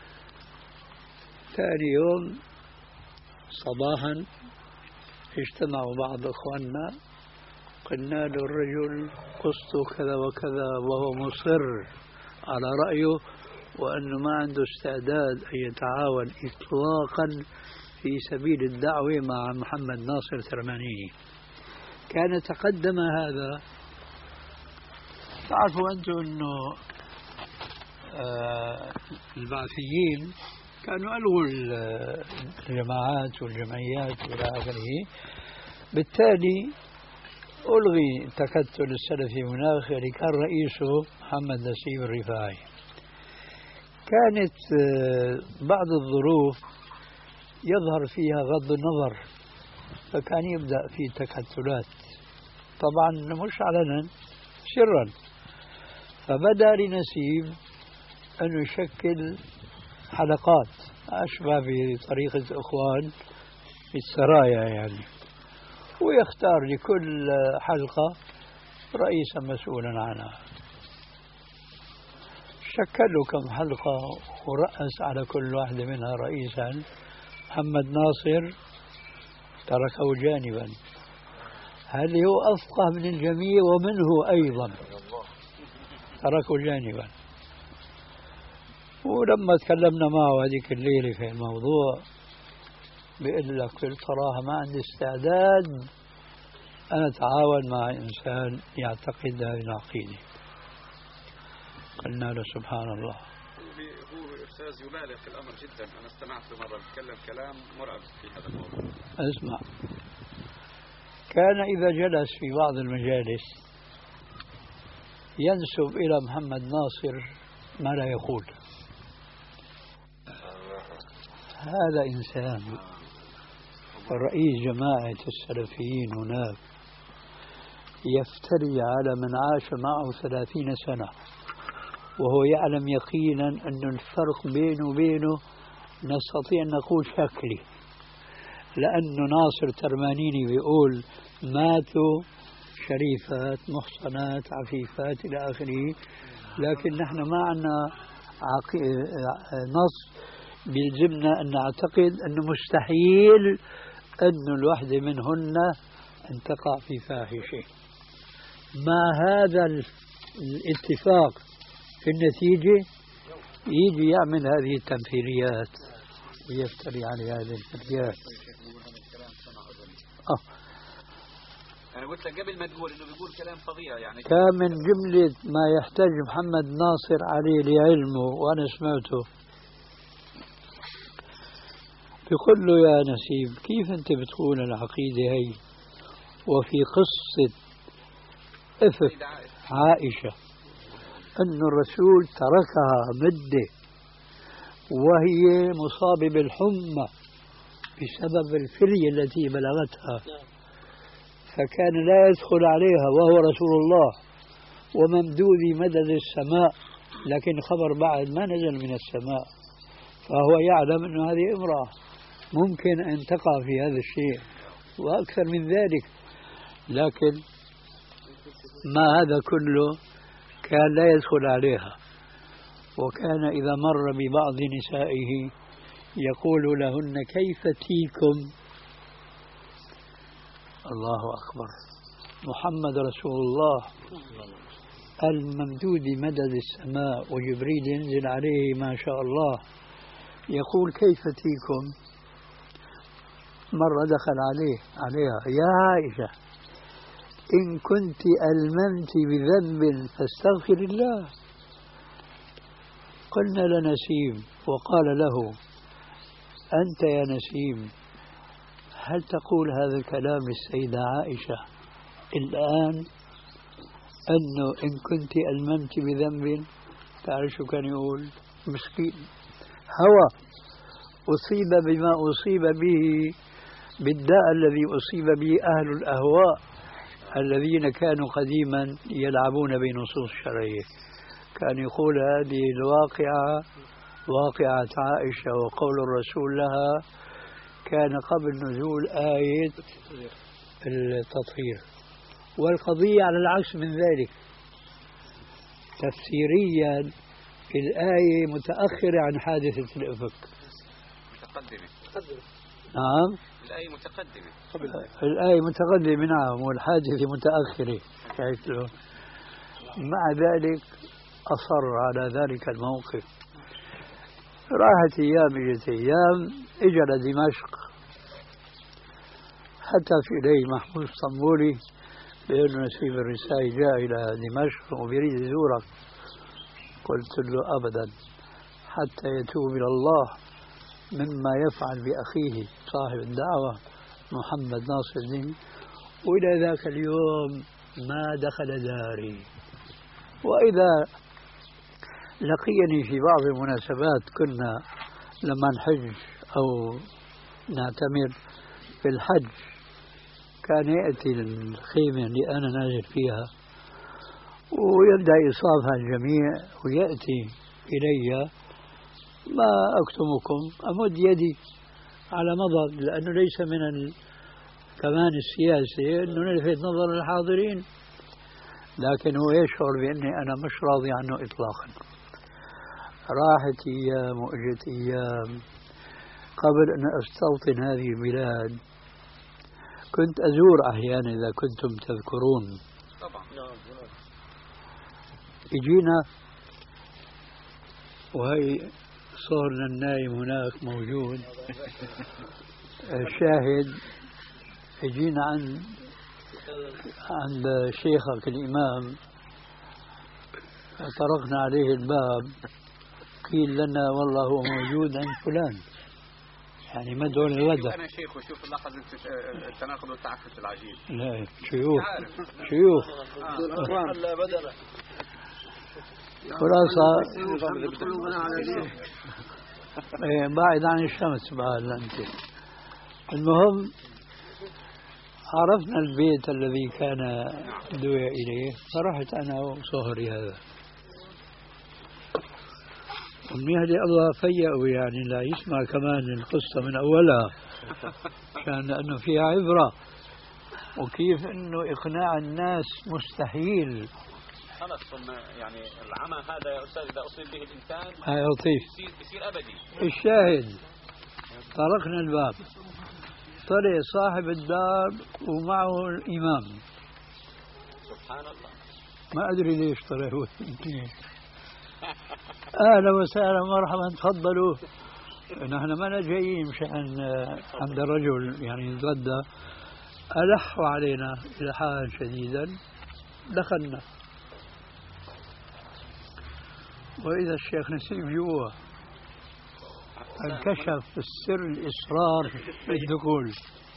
ثاني يوم صباحا اجتمعوا بعض أخواننا، قلنا له الرجل قصته كذا وكذا وهو مصر على رأيه، وأنه ما عنده استعداد أن يتعاون إطلاقا في سبيل الدعوة مع محمد ناصر ترمانيني. كان تقدم هذا. تعرفوا أنتم أنه آه البعثيين كانوا ألغوا الجماعات والجمعيات إلى آخره، بالتالي ألغي التكتل السلفي هناك اللي كان رئيسه محمد نسيب الرفاعي. كانت بعض الظروف يظهر فيها غض النظر، فكان يبدأ في تكتلات، طبعا مش علنا، سرا. فبدأ لنسيب أن يشكل حلقات أشبه بطريقة إخوان في السرايا يعني، ويختار لكل حلقة رئيسا مسؤولا عنها. شكلوا كم حلقة ورأس على كل واحدة منها رئيسا. محمد ناصر تركه جانبا، هل هو أفقه من الجميع ومنه أيضا تركه جانبا. ولما تكلمنا معه هذيك الليلة في الموضوع بيقول لك صراحة ما عندي استعداد أنا أتعاون مع إنسان يعتقد هذه العقيدة. قلنا له سبحان الله. هو أستاذ يبالغ في الأمر جدا. أنا استمعت له مرة بيتكلم كلام مرعب في هذا الموضوع. اسمع، كان إذا جلس في بعض المجالس ينسب إلى محمد ناصر ما لا يقول. هذا إنسان رئيس جماعة السلفيين هناك يفتري على من عاش معه ثلاثين سنة، وهو يعلم يقينا أن الفرق بينه وبينه نستطيع أن نقول شكلي، لأنه ناصر ترمانيني بيقول ماتوا شريفات محصنات عفيفات إلى آخره، لكن نحن ما عندنا نص بيلزمنا أن نعتقد أنه مستحيل أن الواحدة منهن أن تقع في فاحشة. مع هذا الاتفاق في النتيجة يجي يعمل هذه التمثيليات ويفتري على هذه التمثيليات. آه. أنا قلت لك قبل ما تقول إنه بيقول كلام فظيع يعني. كان من جملة ما يحتاج محمد ناصر عليه لعلمه وأنا سمعته، بيقول له يا نسيب كيف أنت بتقول العقيدة هي وفي قصة إفك عائشة أن الرسول تركها مدة وهي مصابة بالحمى بسبب الفرية التي بلغتها، فكان لا يدخل عليها وهو رسول الله وممدود مدد السماء، لكن خبر بعد ما نزل من السماء، فهو يعلم أن هذه امرأة ممكن أن تقع في هذا الشيء وأكثر من ذلك، لكن ما هذا كله كان لا يدخل عليها. وكان إذا مر ببعض نسائه يقول لهن كيف تيكم. الله أكبر، محمد رسول الله الممدود مدد السماء وجبريل ينزل عليه ما شاء الله، يقول كيف تيكم. مرة دخل عليه عليها يا عائشة إن كنت ألممت بذنب فاستغفر الله. قلنا لنسيم وقال له أنت يا نسيم هل تقول هذا الكلام للسيدة عائشة الآن أنه إن كنت ألممت بذنب؟ تعرف شو كان يقول؟ مسكين هوى أصيب بما أصيب به، بالداء الذي أصيب به أهل الأهواء الذين كانوا قديما يلعبون بنصوص الشرعية. كان يقول هذه الواقعة واقعة عائشة وقول الرسول لها كان قبل نزول آية التطهير، والقضية على العكس من ذلك. تفسيريا الآية متأخرة عن حادثة الإفك، متقدمة. نعم الآية متقدمة. الآية متقدمة نعم، والحادثة متأخرة. مع ذلك أصر على ذلك الموقف. راحت أيام إجت أيام إجا لدمشق حتى في إليه محمود الصنبولي بأن نسيب الرسائي جاء إلى دمشق وبيريد يزورك. قلت له أبدا حتى يتوب إلى الله مما يفعل بأخيه صاحب الدعوة محمد ناصر الدين. وإلى ذاك اليوم ما دخل داري. وإذا لقيني في بعض المناسبات كنا لما نحج أو نعتمر في الحج كان يأتي الخيمة اللي أنا نازل فيها ويبدأ يصافح الجميع ويأتي إلي ما أكتمكم أمد يدي على مضض لأنه ليس من ال... كمان السياسي أنه نلفت نظر الحاضرين، لكن هو يشعر بأني أنا مش راضي عنه إطلاقا. راحت أيام وأجت أيام. قبل أن أستوطن هذه البلاد كنت أزور أحيانا إذا كنتم تذكرون. طبعا. يجينا وهي صورنا النايم هناك موجود شاهد. يجينا عند عند شيخك الإمام طرقنا عليه الباب قيل لنا والله هو موجود عند فلان، يعني مدعو للودع. أنا شيخ وشوف لاحظ التناقض والتعفف العجيب. لا شيوخ شيوخ خلاصة بعد عن الشمس بعد أنت. المهم عرفنا البيت الذي كان دعي إليه فرحت أنا وصهري هذا ومنيهدي الله فيأوا يعني لا يسمع كمان القصة من أولها كان لأنه فيها عبرة وكيف أنه إقناع الناس مستحيل. خلص يعني العمى هذا يا أستاذ إذا أصيب به الإنسان هاي لطيف يصير يصير أبدي. الشاهد طرقنا الباب طلع صاحب الدار ومعه الإمام. سبحان الله. ما أدري ليش طلعوا أهلا وسهلا مرحبا تفضلوا. نحن ما جايين مشان عند الرجل يعني نتغدى. ألحوا علينا إلحاحا شديدا. دخلنا وإذا الشيخ نسيب جوا انكشف السر الإصرار في الدخول.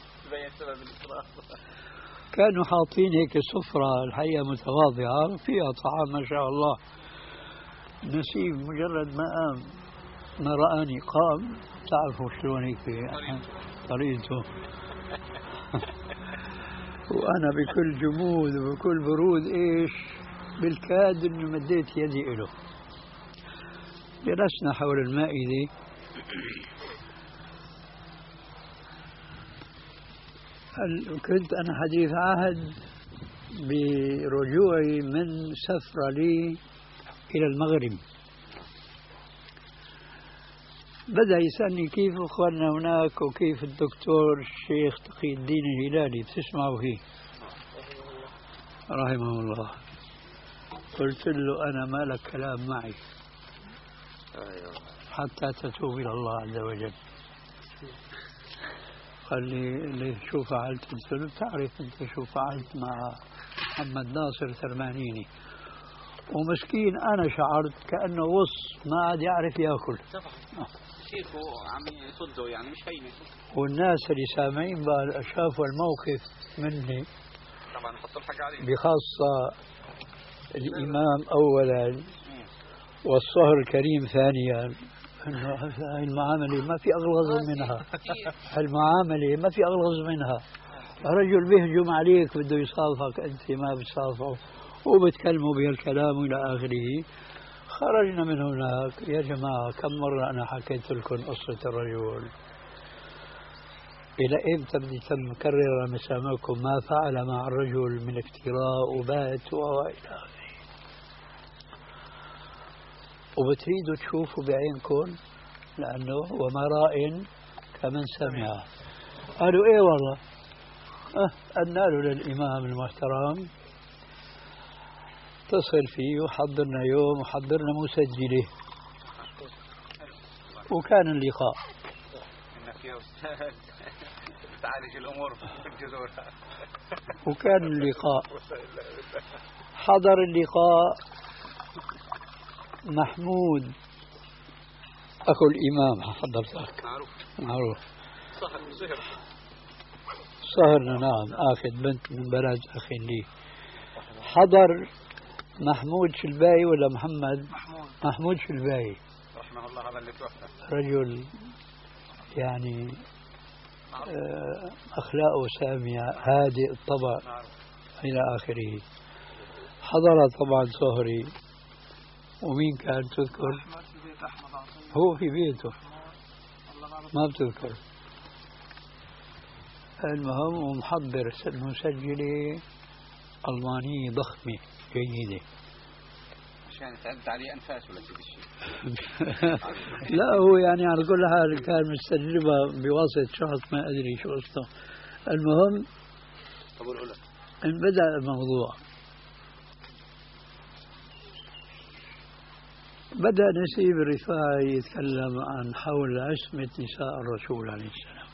كانوا حاطين هيك سفرة الحقيقة متواضعة فيها طعام ما شاء الله. نسيب مجرد ما قام ما رآني قام تعرفوا شلون هيك طريقته وأنا بكل جمود وبكل برود إيش بالكاد إنه مديت يدي إله. جلسنا حول المائدة كنت أنا حديث عهد برجوعي من سفرة لي إلى المغرب. بدأ يسألني كيف أخواننا هناك وكيف الدكتور الشيخ تقي الدين الهلالي بتسمعوا فيه رحمه الله. قلت له أنا ما لك كلام معي حتى تتوب إلى الله عز وجل. قال لي شو فعلت؟ قلت له تعرف أنت شو فعلت مع محمد ناصر ثرمانيني ومسكين أنا شعرت كأنه وص ما عاد يعرف يأكل. شيخه عم يصده يعني مش هينة. والناس اللي سامعين بقى شافوا الموقف مني طبعا حطوا الحق عليه بخاصة الإمام أولا والصهر الكريم ثانيا. إنه هاي المعاملة ما في أغلظ منها. المعاملة ما في أغلظ منها. رجل بيهجم عليك بده يصافك أنت ما بتصافه وبتكلموا بهالكلام إلى آخره. خرجنا من هناك. يا جماعة كم مرة أنا حكيت لكم قصة الرجل إلى إمتى بدي تكرر مسامعكم ما فعل مع الرجل من افتراء وبات وإلى آخره. وبتريدوا تشوفوا بعينكم لأنه وما راء كمن سمع. قالوا إيه والله أه أدنا له للإمام المحترم اتصل فيه وحضرنا يوم وحضرنا مسجله وكان اللقاء. تعالج الأمور بجذورها. وكان اللقاء، حضر اللقاء محمود أخو الإمام حضرتك معروف معروف صهر صهر صهرنا نعم، أخذ بنت من بلد أخي لي. حضر محمود شلباي ولا محمد؟ محمود محمود شلباي رحمه الله، هذا اللي توفى. رجل يعني أخلاقه سامية، هادئ الطبع إلى آخره. حضر طبعا صهري. ومين كان تذكر؟ هو في بيته ما بتذكر. المهم ومحضر مسجلة ألمانية ضخمة جيدة عشان تعدت عليه أنفاس ولا شيء بالشيء. لا هو يعني على كل حال كان مستجلبها بواسطة شخص ما أدري شو اسمه. المهم إن بدأ الموضوع، بدأ نسيب الرفاعي يتكلم عن حول عصمة نساء الرسول عليه السلام.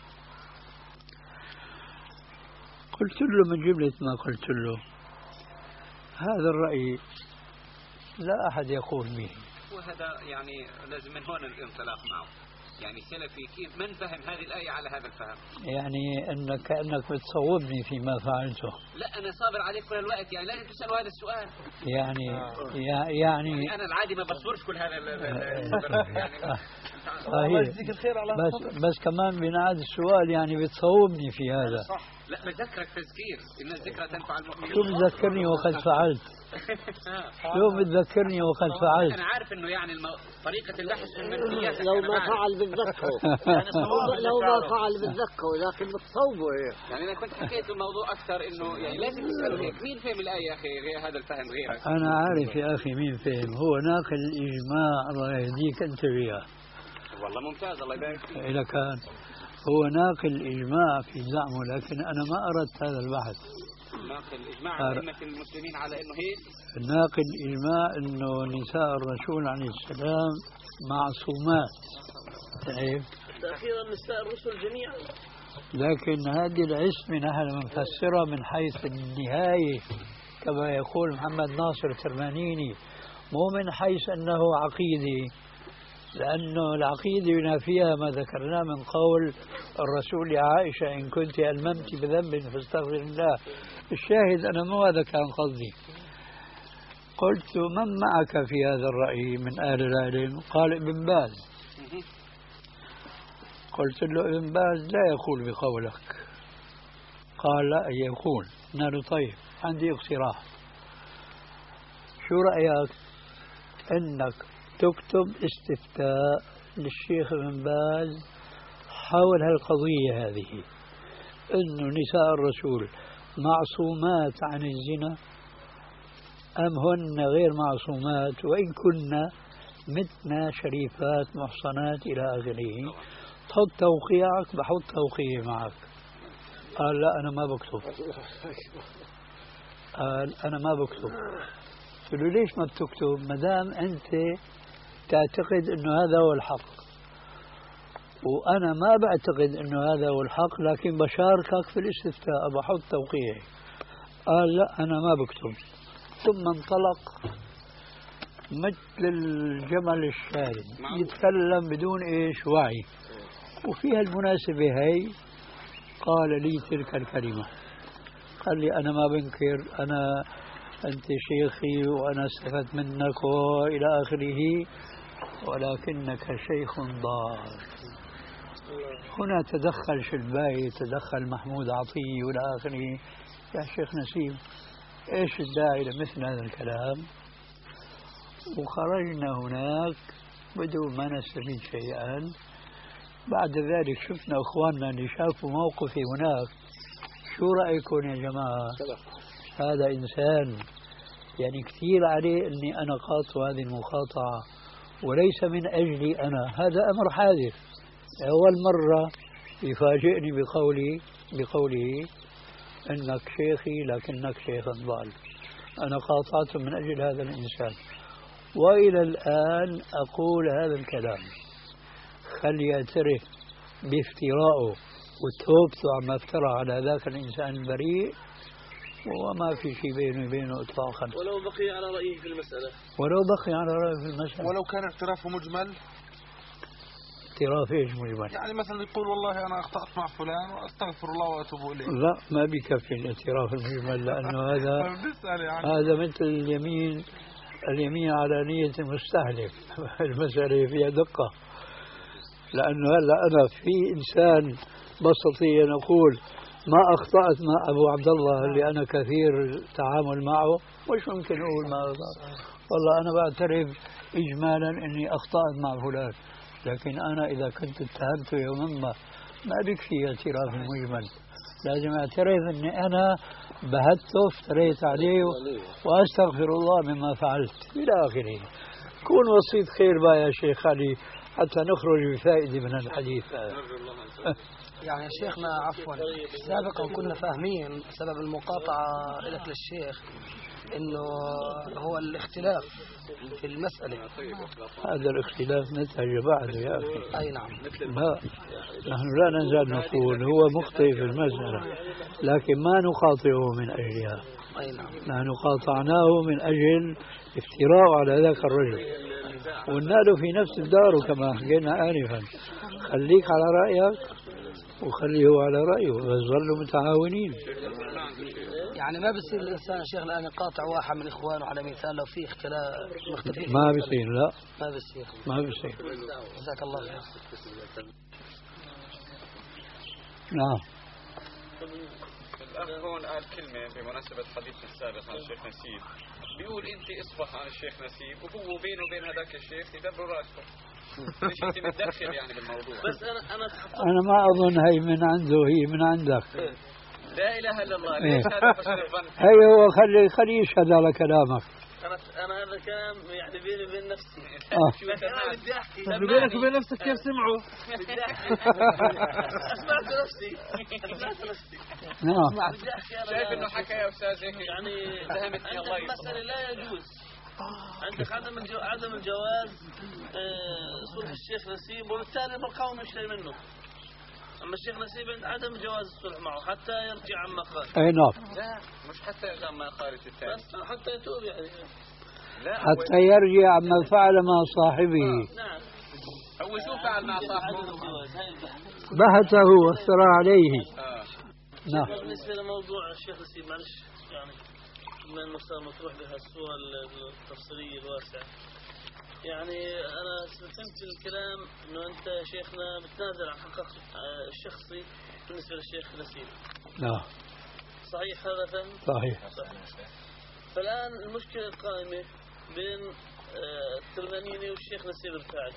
قلت له من جملة ما قلت له هذا الرأي لا أحد يقول به. وهذا يعني لازم من هون الانطلاق معه، يعني سلفي كيف من فهم هذه الآية على هذا الفهم؟ يعني أنك كأنك بتصوبني فيما فعلته. لا أنا صابر عليك كل الوقت، يعني لازم تسأل هذا السؤال. يعني آه. يعني, يعني أنا العادي ما بصبرش كل هذا يعني الله يجزيك الخير على بس بس كمان بنعاد السؤال يعني بتصوبني في هذا. صح. لا بذكرك تذكير إن الذكرى تنفع المؤمنين. شو بتذكرني وقد فعلت؟ شو بتذكرني وقد فعلت؟ أنا عارف إنه يعني المو... طريقة البحث من منفياتك لو ما فعل بتذكره لو ما فعل بتذكره لكن بتصوبه هيك. يعني أنا كنت حكيت الموضوع أكثر إنه يعني لازم تسأله هيك مين فهم الآية يا أخي غير هذا الفهم غيرك؟ أنا عارف يا أخي مين فهم، هو ناقل الإجماع الله يهديك أنت وياه. والله ممتاز الله يبارك فيك. إذا كان هو ناقل الإجماع في زعمه، لكن أنا ما أردت هذا البحث. ناقل الإجماع أئمة المسلمين على إنه هي ناقل الإجماع إنه نساء الرسول عليه السلام معصومات. طيب أخيرا نساء الرسل جميعا. لكن هذه العصمة نحن بنفسرها من حيث النهاية كما يقول محمد ناصر ترمانيني، مو من حيث أنه عقيدي، لأنه العقيدة ينافيها ما ذكرناه من قول الرسول لعائشة إن كنت ألممت بذنب فاستغفر الله. الشاهد أنا مو هذا كان قصدي. قلت من معك في هذا الرأي من أهل العلم؟ قال ابن باز. قلت له ابن باز لا يقول بقولك. قال لا يقول. قلنا طيب عندي اقتراح، شو رأيك أنك تكتب استفتاء للشيخ ابن باز حول هالقضية هذه، أنه نساء الرسول معصومات عن الزنا أم هن غير معصومات، وإن كنا متنا شريفات محصنات إلى آخره، تحط توقيعك بحط توقيعي معك. قال لا أنا ما بكتب. قال أنا ما بكتب. قلت له ليش ما بتكتب؟ مدام أنت تعتقد أنه هذا هو الحق وأنا ما بعتقد أنه هذا هو الحق، لكن بشاركك في الاستفتاء بحط توقيعي. قال لا أنا ما بكتب. ثم انطلق مثل الجمل الشارد يتكلم بدون إيش وعي. وفيها المناسبة هي قال لي تلك الكلمة، قال لي أنا ما بنكر، أنا أنت شيخي وأنا استفدت منك وإلى آخره، ولكنك شيخ ضال. هنا تدخل شلباي، تدخل محمود عطية وإلى آخره. يا شيخ نسيم إيش الداعي لمثل هذا الكلام؟ وخرجنا هناك بدون ما نستفيد شيئا. بعد ذلك شفنا أخواننا اللي شافوا موقفي هناك، شو رأيكم يا جماعة؟ هذا إنسان يعني كثير عليه أني أنا قاطع هذه المقاطعة وليس من أجلي أنا، هذا أمر حادث. أول مرة يفاجئني بقولي بقوله إنك شيخي لكنك شيخ ضال. أنا قاطعته من أجل هذا الإنسان، وإلى الآن أقول هذا الكلام. خلي يعترف بافترائه وتوبته عما افترى على ذاك الإنسان البريء، وما في شيء بينه وبينه إطلاقا. ولو بقي على رأيه في المسألة ولو بقي على رأيه في المسألة ولو كان اعترافه مجمل. اعتراف ايش مجمل؟ يعني مثلا يقول والله أنا أخطأت مع فلان وأستغفر الله وأتوب إليه. لا، ما بيكفي الاعتراف المجمل، لأنه هذا يعني. هذا مثل اليمين اليمين على نية المستهلك. المسألة فيها دقة، لأنه هلا أنا في إنسان بسطي نقول ما أخطأت مع أبو عبد الله اللي أنا كثير التعامل معه، مش ممكن أقول ما أخطأت. والله أنا بعترف إجمالا إني أخطأت مع فلان، لكن أنا إذا كنت اتهمته يوما ما ما بكفي اعتراف المجمل، لازم أعترف إني أنا بهته افتريت عليه وأستغفر الله مما فعلت إلى آخره. كون وسيط خير بقى يا شيخ علي حتى نخرج بفائدة من الحديث. يعني يا شيخنا عفوا، سابقا كنا فاهمين سبب المقاطعة لك للشيخ انه هو الاختلاف في المسألة. هذا الاختلاف نتج بعده يا أخي. أي نعم. لا، نحن لا نزال نقول هو مخطئ في المسألة، لكن ما نقاطعه من أجلها. أي نعم. نحن قاطعناه من أجل افتراء على ذاك الرجل، والنال في نفس الدار كما حكينا آنفا. خليك على رأيك وخليه على رأيه ويظلوا متعاونين. يعني ما بصير الإنسان يا شيخ الآن يقاطع واحد من إخوانه على مثال لو في اختلاف مختلفين؟ ما بصير. لا، ما بصير. ما بصير. جزاك الله خير. نعم. الأخ هون قال كلمة بمناسبة حديثنا السابق عن الشيخ نسيب، بيقول أنت اصفح عن الشيخ نسيب وهو بينه وبين هذاك الشيخ يدبروا راسه. ليش أنت متدخل يعني بالموضوع؟ بس أنا أنا أنا ما أظن هي من عنده، هي من عندك. لا إله إلا الله. ليش هذا حسن الظن؟ هي هو خلي خلي يشهد على كلامك. أنا أنا هذا كلام يعني بيني وبين نفسي. آه. شو أنا بدي أحكي. بينك وبين نفسك كيف سمعوا؟ بدي أحكي. أسمعت نفسي. أسمعت نفسي. نعم. بدي أحكي أنا. شايف إنه حكى يا أستاذ هيك يعني فهمتني الله يسلمك. المسألة لا يجوز. عندك عدم الجو... عدم الجواز آه... صلح الشيخ نسيب، وبالتالي بقاوم شيء منه. أما الشيخ نسيب عند عدم جواز الصلح معه حتى يرجع عما قال. أي نعم. لا مش حتى يرجع عما قال الثاني، بس حتى يتوب يعني. لا حتى يرجع عما فعل مع صاحبه. نعم. هو شو فعل مع صاحبه؟ بهته وافترى عليه. آه. نعم. بالنسبة لموضوع الشيخ نسيب معلش يعني بما انه صار مطروح بهالسؤال التفصيلي الواسع، يعني انا فهمت الكلام انه انت يا شيخنا بتنازل عن حقك الشخصي بالنسبه للشيخ نسيب. نعم. صحيح هذا فهم؟ صحيح. صحيح. فالان المشكله القائمه بين الترمانيني والشيخ نسيب الرفاعي.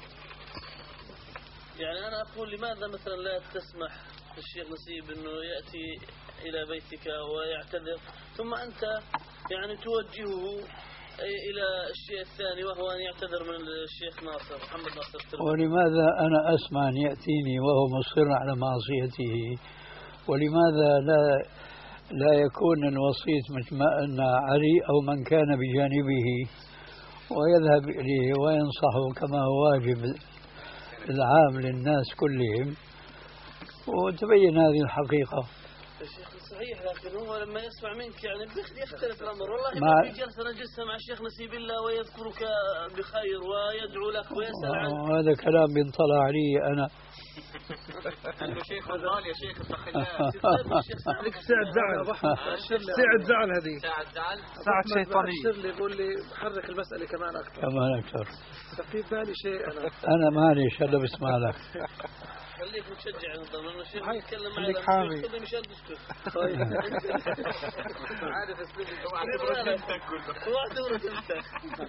يعني انا اقول لماذا مثلا لا تسمح للشيخ نسيب انه ياتي الى بيتك ويعتذر، ثم انت يعني توجهه الى الشيء الثاني وهو ان يعتذر من الشيخ ناصر محمد ناصر الترمذي. ولماذا انا اسمع ان ياتيني وهو مصر على معصيته؟ ولماذا لا لا يكون الوسيط مثل ما ان علي او من كان بجانبه ويذهب اليه وينصحه كما هو واجب العام للناس كلهم وتبين هذه الحقيقة. صحيح، لكن هو لما يسمع منك يعني يختلف الأمر. والله ما في جلسة نجلسها مع الشيخ نسيب الله ويذكرك بخير ويدعو لك ويسأل عنك. هذا كلام بينطلع علي أنا. أنه شيخ الضال يا شيخ اتق الله. عليك ساعة زعل. ساعة زعل هذه. ساعة زعل. ساعة شيطانية. أشر لي يقول لي حرك المسألة كمان أكثر. كمان أكثر. في بالي شيء أنا. أنا معلش هلا بسمع لك. خليك متشجع نظام لأنه الشيخ يتكلم خليك حامي. خلي مشان تسكت. طيب. عارف اسلوبي اوعى تقول انت.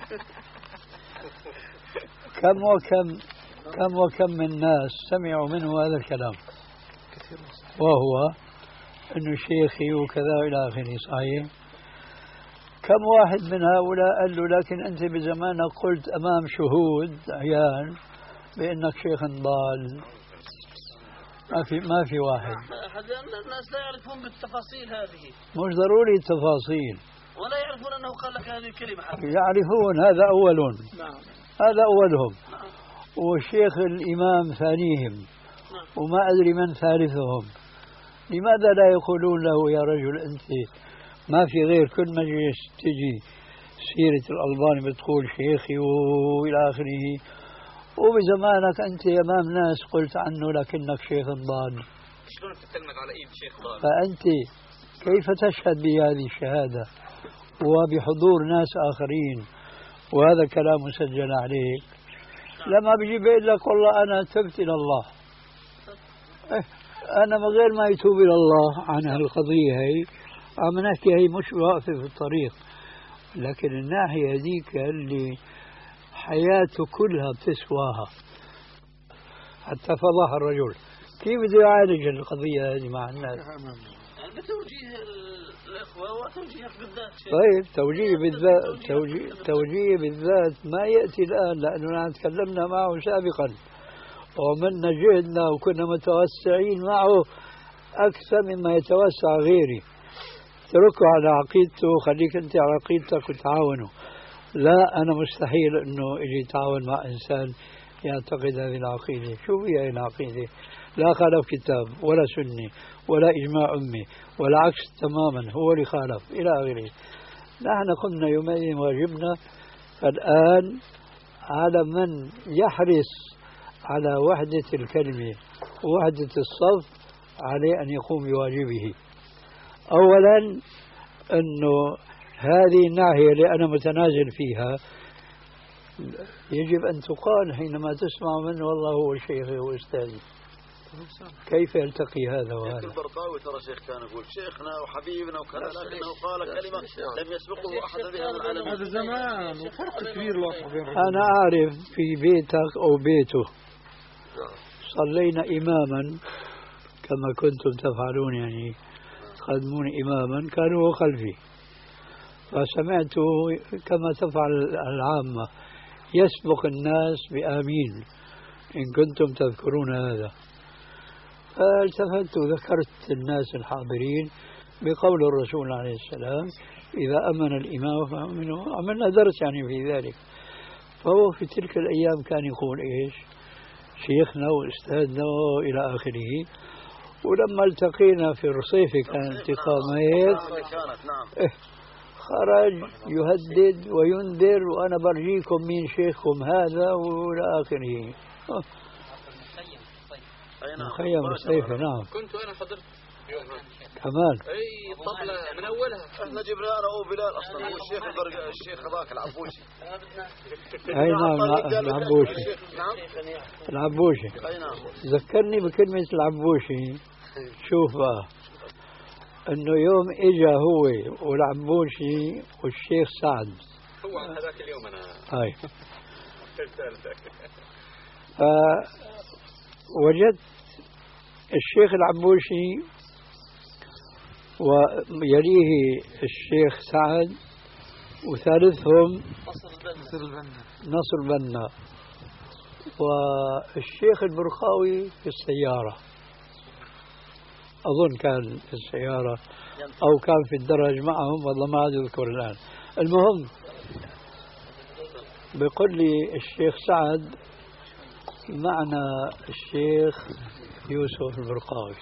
كم وكم كم وكم من ناس سمعوا منه هذا الكلام وهو انه شيخي وكذا الى اخره. صحيح. كم واحد من هؤلاء قال له لكن انت بزمانك قلت امام شهود عيان بانك شيخ ضال. ما في ما في واحد. الناس لا يعرفون بالتفاصيل هذه. مش ضروري التفاصيل. ولا يعرفون انه قال لك هذه الكلمه حتى. يعرفون هذا اول. نعم. هذا اولهم. نعم. والشيخ الامام ثانيهم. نعم. وما ادري من ثالثهم. لماذا لا يقولون له يا رجل أنت ما في غير كل مجلس تجي سيرة الألباني بتقول شيخي وإلى آخره، وبزمانك أنت أمام ناس قلت عنه لكنك شيخ ضال. شلون تتلمذ على إيد شيخ ضال؟ فأنت كيف تشهد بهذه الشهادة وبحضور ناس آخرين وهذا كلام مسجل عليك؟ لما بيجي بيقول لك والله أنا تبت إلى الله، أنا من غير ما يتوب إلى الله عن هالقضية هي عم نحكي هي مش واقفة في الطريق، لكن الناحية هذيك اللي حياته كلها بتسواها حتى فضح الرجل، كيف بده يعالج القضية هذه مع الناس؟ يعني بتوجيه الإخوة وتوجيهك بالذات. طيب توجيه بالذات، توجيه, توجيه بالذات ما يأتي الآن لأننا تكلمنا معه سابقا ومنا جهدنا وكنا متوسعين معه أكثر مما يتوسع غيري. اتركه على عقيدته وخليك أنت على عقيدتك وتعاونوا. لا أنا مستحيل أنه يجي يتعاون مع إنسان يعتقد هذه العقيدة. شو هي هذه العقيدة؟ لا خالف كتاب ولا سنة ولا إجماع أمي ولا عكس تماما، هو اللي خالف إلى آخره. نحن قمنا يومئذ واجبنا، فالآن على من يحرص على وحدة الكلمة ووحدة الصف عليه أن يقوم بواجبه. أولا أنه هذه الناحية اللي أنا متنازل فيها يجب أن تقال حينما تسمع منه والله هو شيخي وأستاذي. كيف يلتقي هذا وهذا؟ البرقاوي ترى شيخ كان يقول شيخنا وحبيبنا وكذا، لكنه قال كلمة لم يسبقه أحد بها من العالمين. هذا زمان وفرق كبير لا بين. أنا أعرف في بيتك أو بيته صلينا إماما كما كنتم تفعلون، يعني تقدمون إماما كانوا خلفي، فسمعت كما تفعل العامة يسبق الناس بآمين إن كنتم تذكرون هذا. فالتفت وذكرت الناس الحاضرين بقول الرسول عليه السلام إذا أمن الإمام فأمنوا، عملنا درس يعني في ذلك. فهو في تلك الأيام كان يقول إيش شيخنا وأستاذنا إلى آخره. ولما التقينا في الرصيف كان انتقامات خرج يهدد وينذر وأنا برجيكم مين شيخكم هذا وإلى آخره. مخيم الصيفي. نعم كنت أنا حضرت كمان. اي طبلة من اولها. احنا جبنا انا وبلال اصلا هو الشيخ البرق... الشيخ هذاك العبوشي. اي نعم العبوشي. نعم العبوشي. اي نعم. ذكرني بكلمة العبوشي. شوف بقى انه يوم اجا هو والعبوشي والشيخ سعد. هو هذاك اليوم انا. هاي. فوجدت الشيخ العبوشي ويليه الشيخ سعد وثالثهم نصر البنا والشيخ البرقاوي في السيارة، أظن كان في السيارة أو كان في الدرج معهم، والله ما عاد أذكر الآن. المهم بيقول لي الشيخ سعد معنا الشيخ يوسف البرقاوي،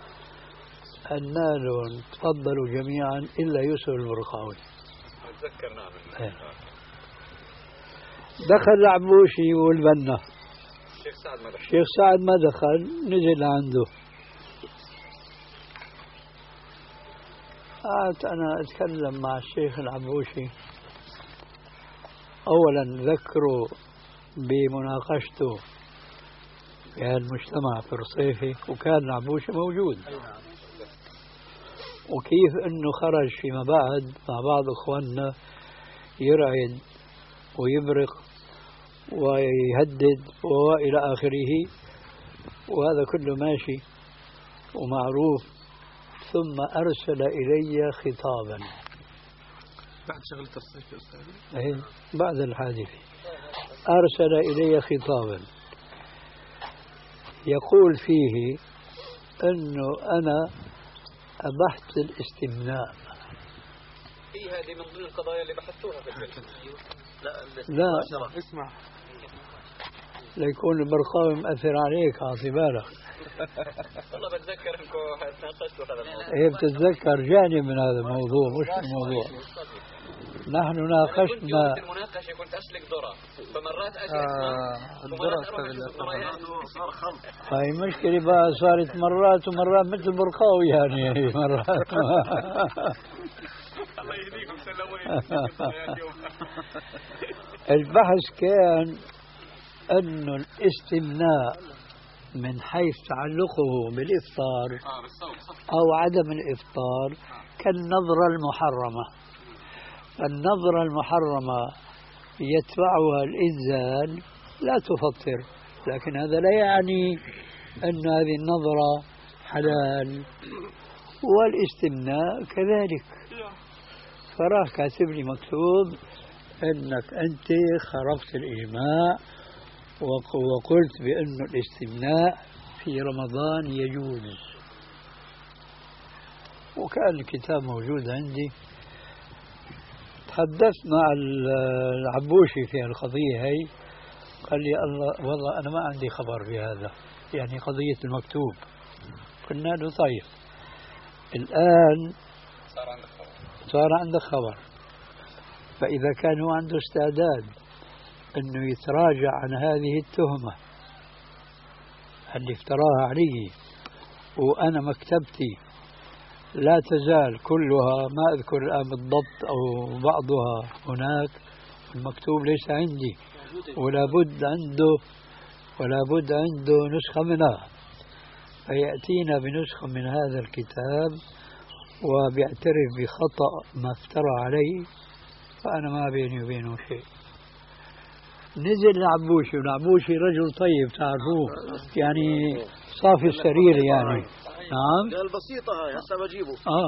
النال تفضلوا جميعا إلا يوسف البرقاوي. أتذكر نعم. دخل العبوشي والبنا، الشيخ سعد ما دخل. الشيخ سعد ما دخل، نزل عنده. قعدت أنا أتكلم مع الشيخ العبوشي، أولا ذكروا بمناقشته في المجتمع في الرصيفي وكان العبوشي موجود، وكيف أنه خرج فيما بعد مع بعض أخواننا يرعد ويبرق ويهدد وإلى آخره، وهذا كله ماشي ومعروف. ثم أرسل إلي خطابا بعد شغلة الصيف يا أستاذ. أيه بعد الحادثة أرسل إلي خطابا يقول فيه أنه أنا أبحث الاستمناء. هي هذه من ضمن القضايا اللي بحثوها في الجلسة. لا لا اسمع ليكون البرقاوي مأثر عليك، عاطي بالك. والله بتذكر انكم هي بتتذكر جانب من هذا الموضوع مش الموضوع. نحن ناقشنا المناقشة كنت أسلك ذرة فمرات أسلك آه ومرات أروح أشوف ذريات صار خلط. هاي مشكلة بقى صارت مرات ومرات مثل برقاوي يعني مرات الله يهديكم سلموا البحث كان أنه الاستمناء من حيث تعلقه بالإفطار أو عدم الإفطار كالنظرة المحرمة. النظرة المحرمة يتبعها الإنزال لا تفطر، لكن هذا لا يعني أن هذه النظرة حلال، والاستمناء كذلك. فراه كاتب لي مكتوب أنك أنت خرقت الإجماع وقلت بأن الاستمناء في رمضان يجوز، وكان الكتاب موجود عندي. تحدثت مع العبوشي في القضية هي، قال لي الله والله أنا ما عندي خبر بهذا، يعني قضية المكتوب. قلنا له طيب الآن صار عندك خبر، فإذا كان هو عنده استعداد أنه يتراجع عن هذه التهمة اللي افتراها علي، وأنا مكتبتي لا تزال كلها، ما أذكر الآن بالضبط أو بعضها هناك، المكتوب ليس عندي، ولا بد عنده ولا بد عنده نسخة منها، فيأتينا بنسخة من هذا الكتاب وبيعترف بخطأ ما افترى عليه، فأنا ما بيني وبينه شيء. نزل العبوشي، والعبوشي رجل طيب تعرفوه، يعني صافي السرير يعني. نعم قال بسيطة هاي هسه بجيبه. اه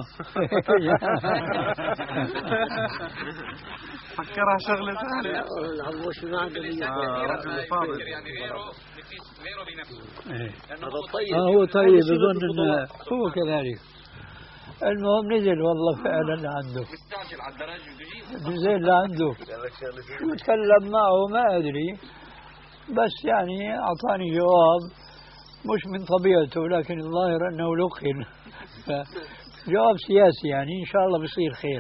فكرها شغلة ثانية. العبوشي ما عنده يعني غيره غيره بنفسه. اه هو طيب، يظن انه هو كذلك. المهم نزل والله فعلا لعنده، مستعجل على الدرج نزل لعنده وتكلم معه ما أدري، بس يعني أعطاني جواب مش من طبيعته، لكن الظاهر أنه لقن جواب سياسي، يعني إن شاء الله بيصير خير.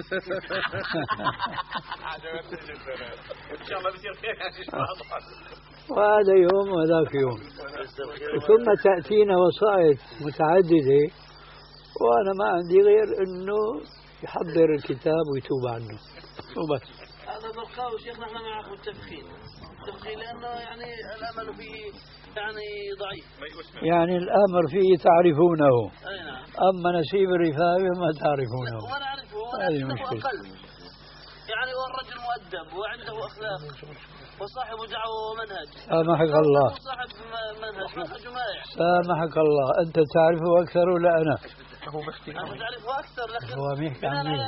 إن شاء الله بيصير خير. وهذا يوم وذاك يوم، ثم تأتينا وسائط متعددة، وأنا ما عندي غير أنه يحضر الكتاب ويتوب عنه وبس. هذا برقاوي شيخنا، احنا معه متفقين متفقين لأنه يعني الأمل فيه يعني ضعيف، يعني الأمر فيه تعرفونه، أي نعم. أما نسيب الرفاعي ما تعرفونه. وأنا أعرفه، هذه وأنا مشكلة. أقل يعني، هو الرجل مؤدب وعنده أخلاق وصاحب دعوة ومنهج. سامحك الله، صاحب منهج منهج مائع. سامحك الله، أنت تعرفه أكثر ولا أنا؟ هو بحكي أنا تعرفه أكثر، لكن هو بيحكي عن مين؟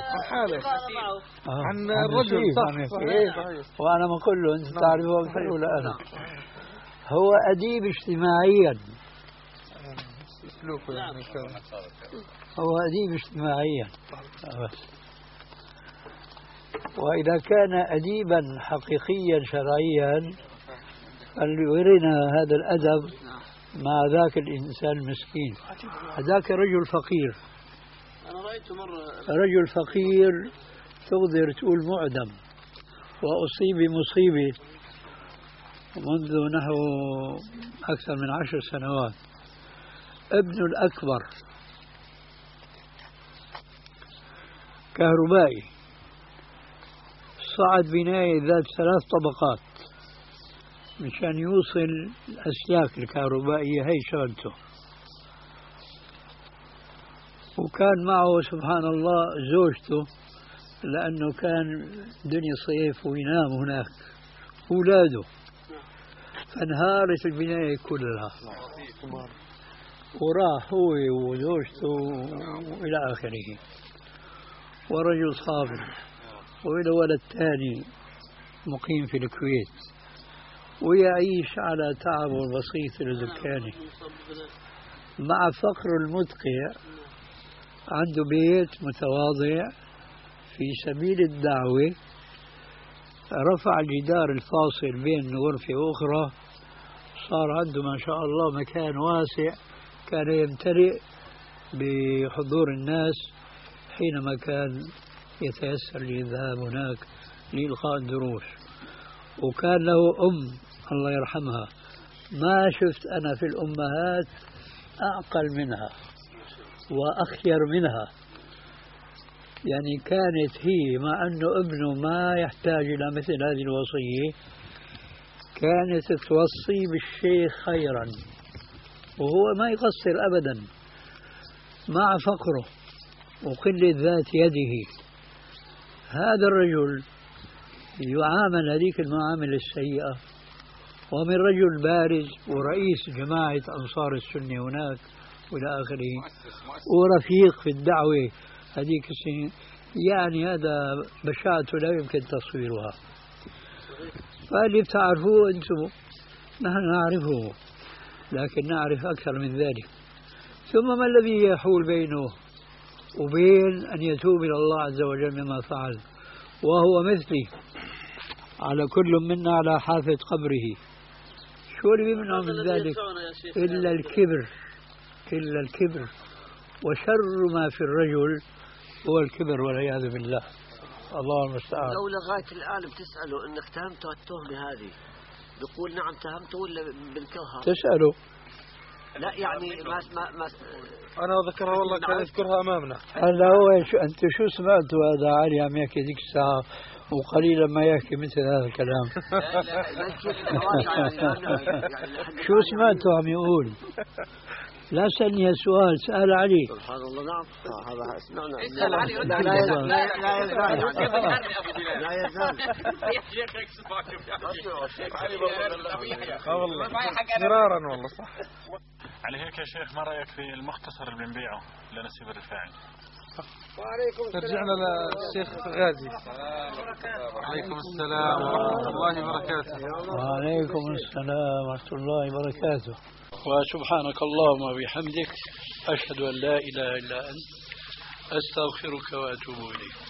عن الرجل صح. وأنا ما أقول له أنت تعرفه أكثر ولا أنا؟ هو أديب اجتماعيا، هو أديب اجتماعيا. وإذا كان أديبا حقيقيا شرعيا فليرنا هذا الأدب مع ذاك الإنسان المسكين. هذاك رجل فقير، أنا رأيته مرة رجل فقير تقدر تقول معدم، وأصيب بمصيبة منذ نحو أكثر من عشر سنوات. ابنه الأكبر كهربائي، صعد بناية ذات ثلاث طبقات مشان يوصل الأسلاك الكهربائية، هي شغلته. وكان معه سبحان الله زوجته، لأنه كان دنيا صيف وينام هناك أولاده، فانهارت البناية كلها، وراح هو وزوجته وإلى آخره، ورجل صابر. وإلى ولد ثاني مقيم في الكويت ويعيش على تعبه البسيط لدكانه، مع فقر المدقع عنده بيت متواضع في سبيل الدعوة. رفع الجدار الفاصل بين غرفة وأخرى، صار عنده ما شاء الله مكان واسع كان يمتلئ بحضور الناس حينما كان يتيسر لي الذهاب هناك لإلقاء الدروس. وكان له أم الله يرحمها ما شفت أنا في الأمهات أعقل منها وأخير منها. يعني كانت هي مع أنه ابنه ما يحتاج إلى مثل هذه الوصية كانت توصي بالشيخ خيرا، وهو ما يقصر أبدا مع فقره وقلة ذات يده. هذا الرجل يعامل هذيك المعاملة السيئة، ومن رجل بارز ورئيس جماعة أنصار السنة هناك وإلى آخره، ورفيق في الدعوة هذيك السنة. يعني هذا بشاعته لا يمكن تصويرها. فاللي بتعرفوه أنتم نحن نعرفه، لكن نعرف أكثر من ذلك. ثم ما الذي يحول بينه وبين أن يتوب إلى الله عز وجل مما فعل؟ وهو مثلي، على كل منا على حافة قبره. شو اللي بيمنع من ذلك إلا الكبر، إلا الكبر. وشر ما في الرجل هو الكبر والعياذ بالله. الله المستعان. لو لغاية الآن بتسأله إنك تهمته التهمة هذه، بيقول نعم تهمته ولا بنكرها؟ تسأله. لا يعني ما ما ما أنا أذكرها والله كان يذكرها أمامنا. هلا هو شو أنت شو سمعتوا هذا علي عم يحكي ذيك الساعة وقليلا ما يحكي مثل هذا الكلام؟ شو سمعتوا عم يقول؟ لا سألني السؤال، سأل علي. سبحان الله. نعم هذا سمعنا. اسأل علي. لا لا يزال لا يزال والله مرارا والله صح. على هيك يا شيخ ما رأيك في المختصر اللي بنبيعه لنسيب الرفاعي؟ وعليكم السلام. رجعنا للشيخ غازي. وعليكم السلام ورحمة الله وبركاته. وعليكم السلام ورحمة الله وبركاته. وسبحانك اللهم وبحمدك أشهد أن لا إله إلا أنت أستغفرك وأتوب إليك.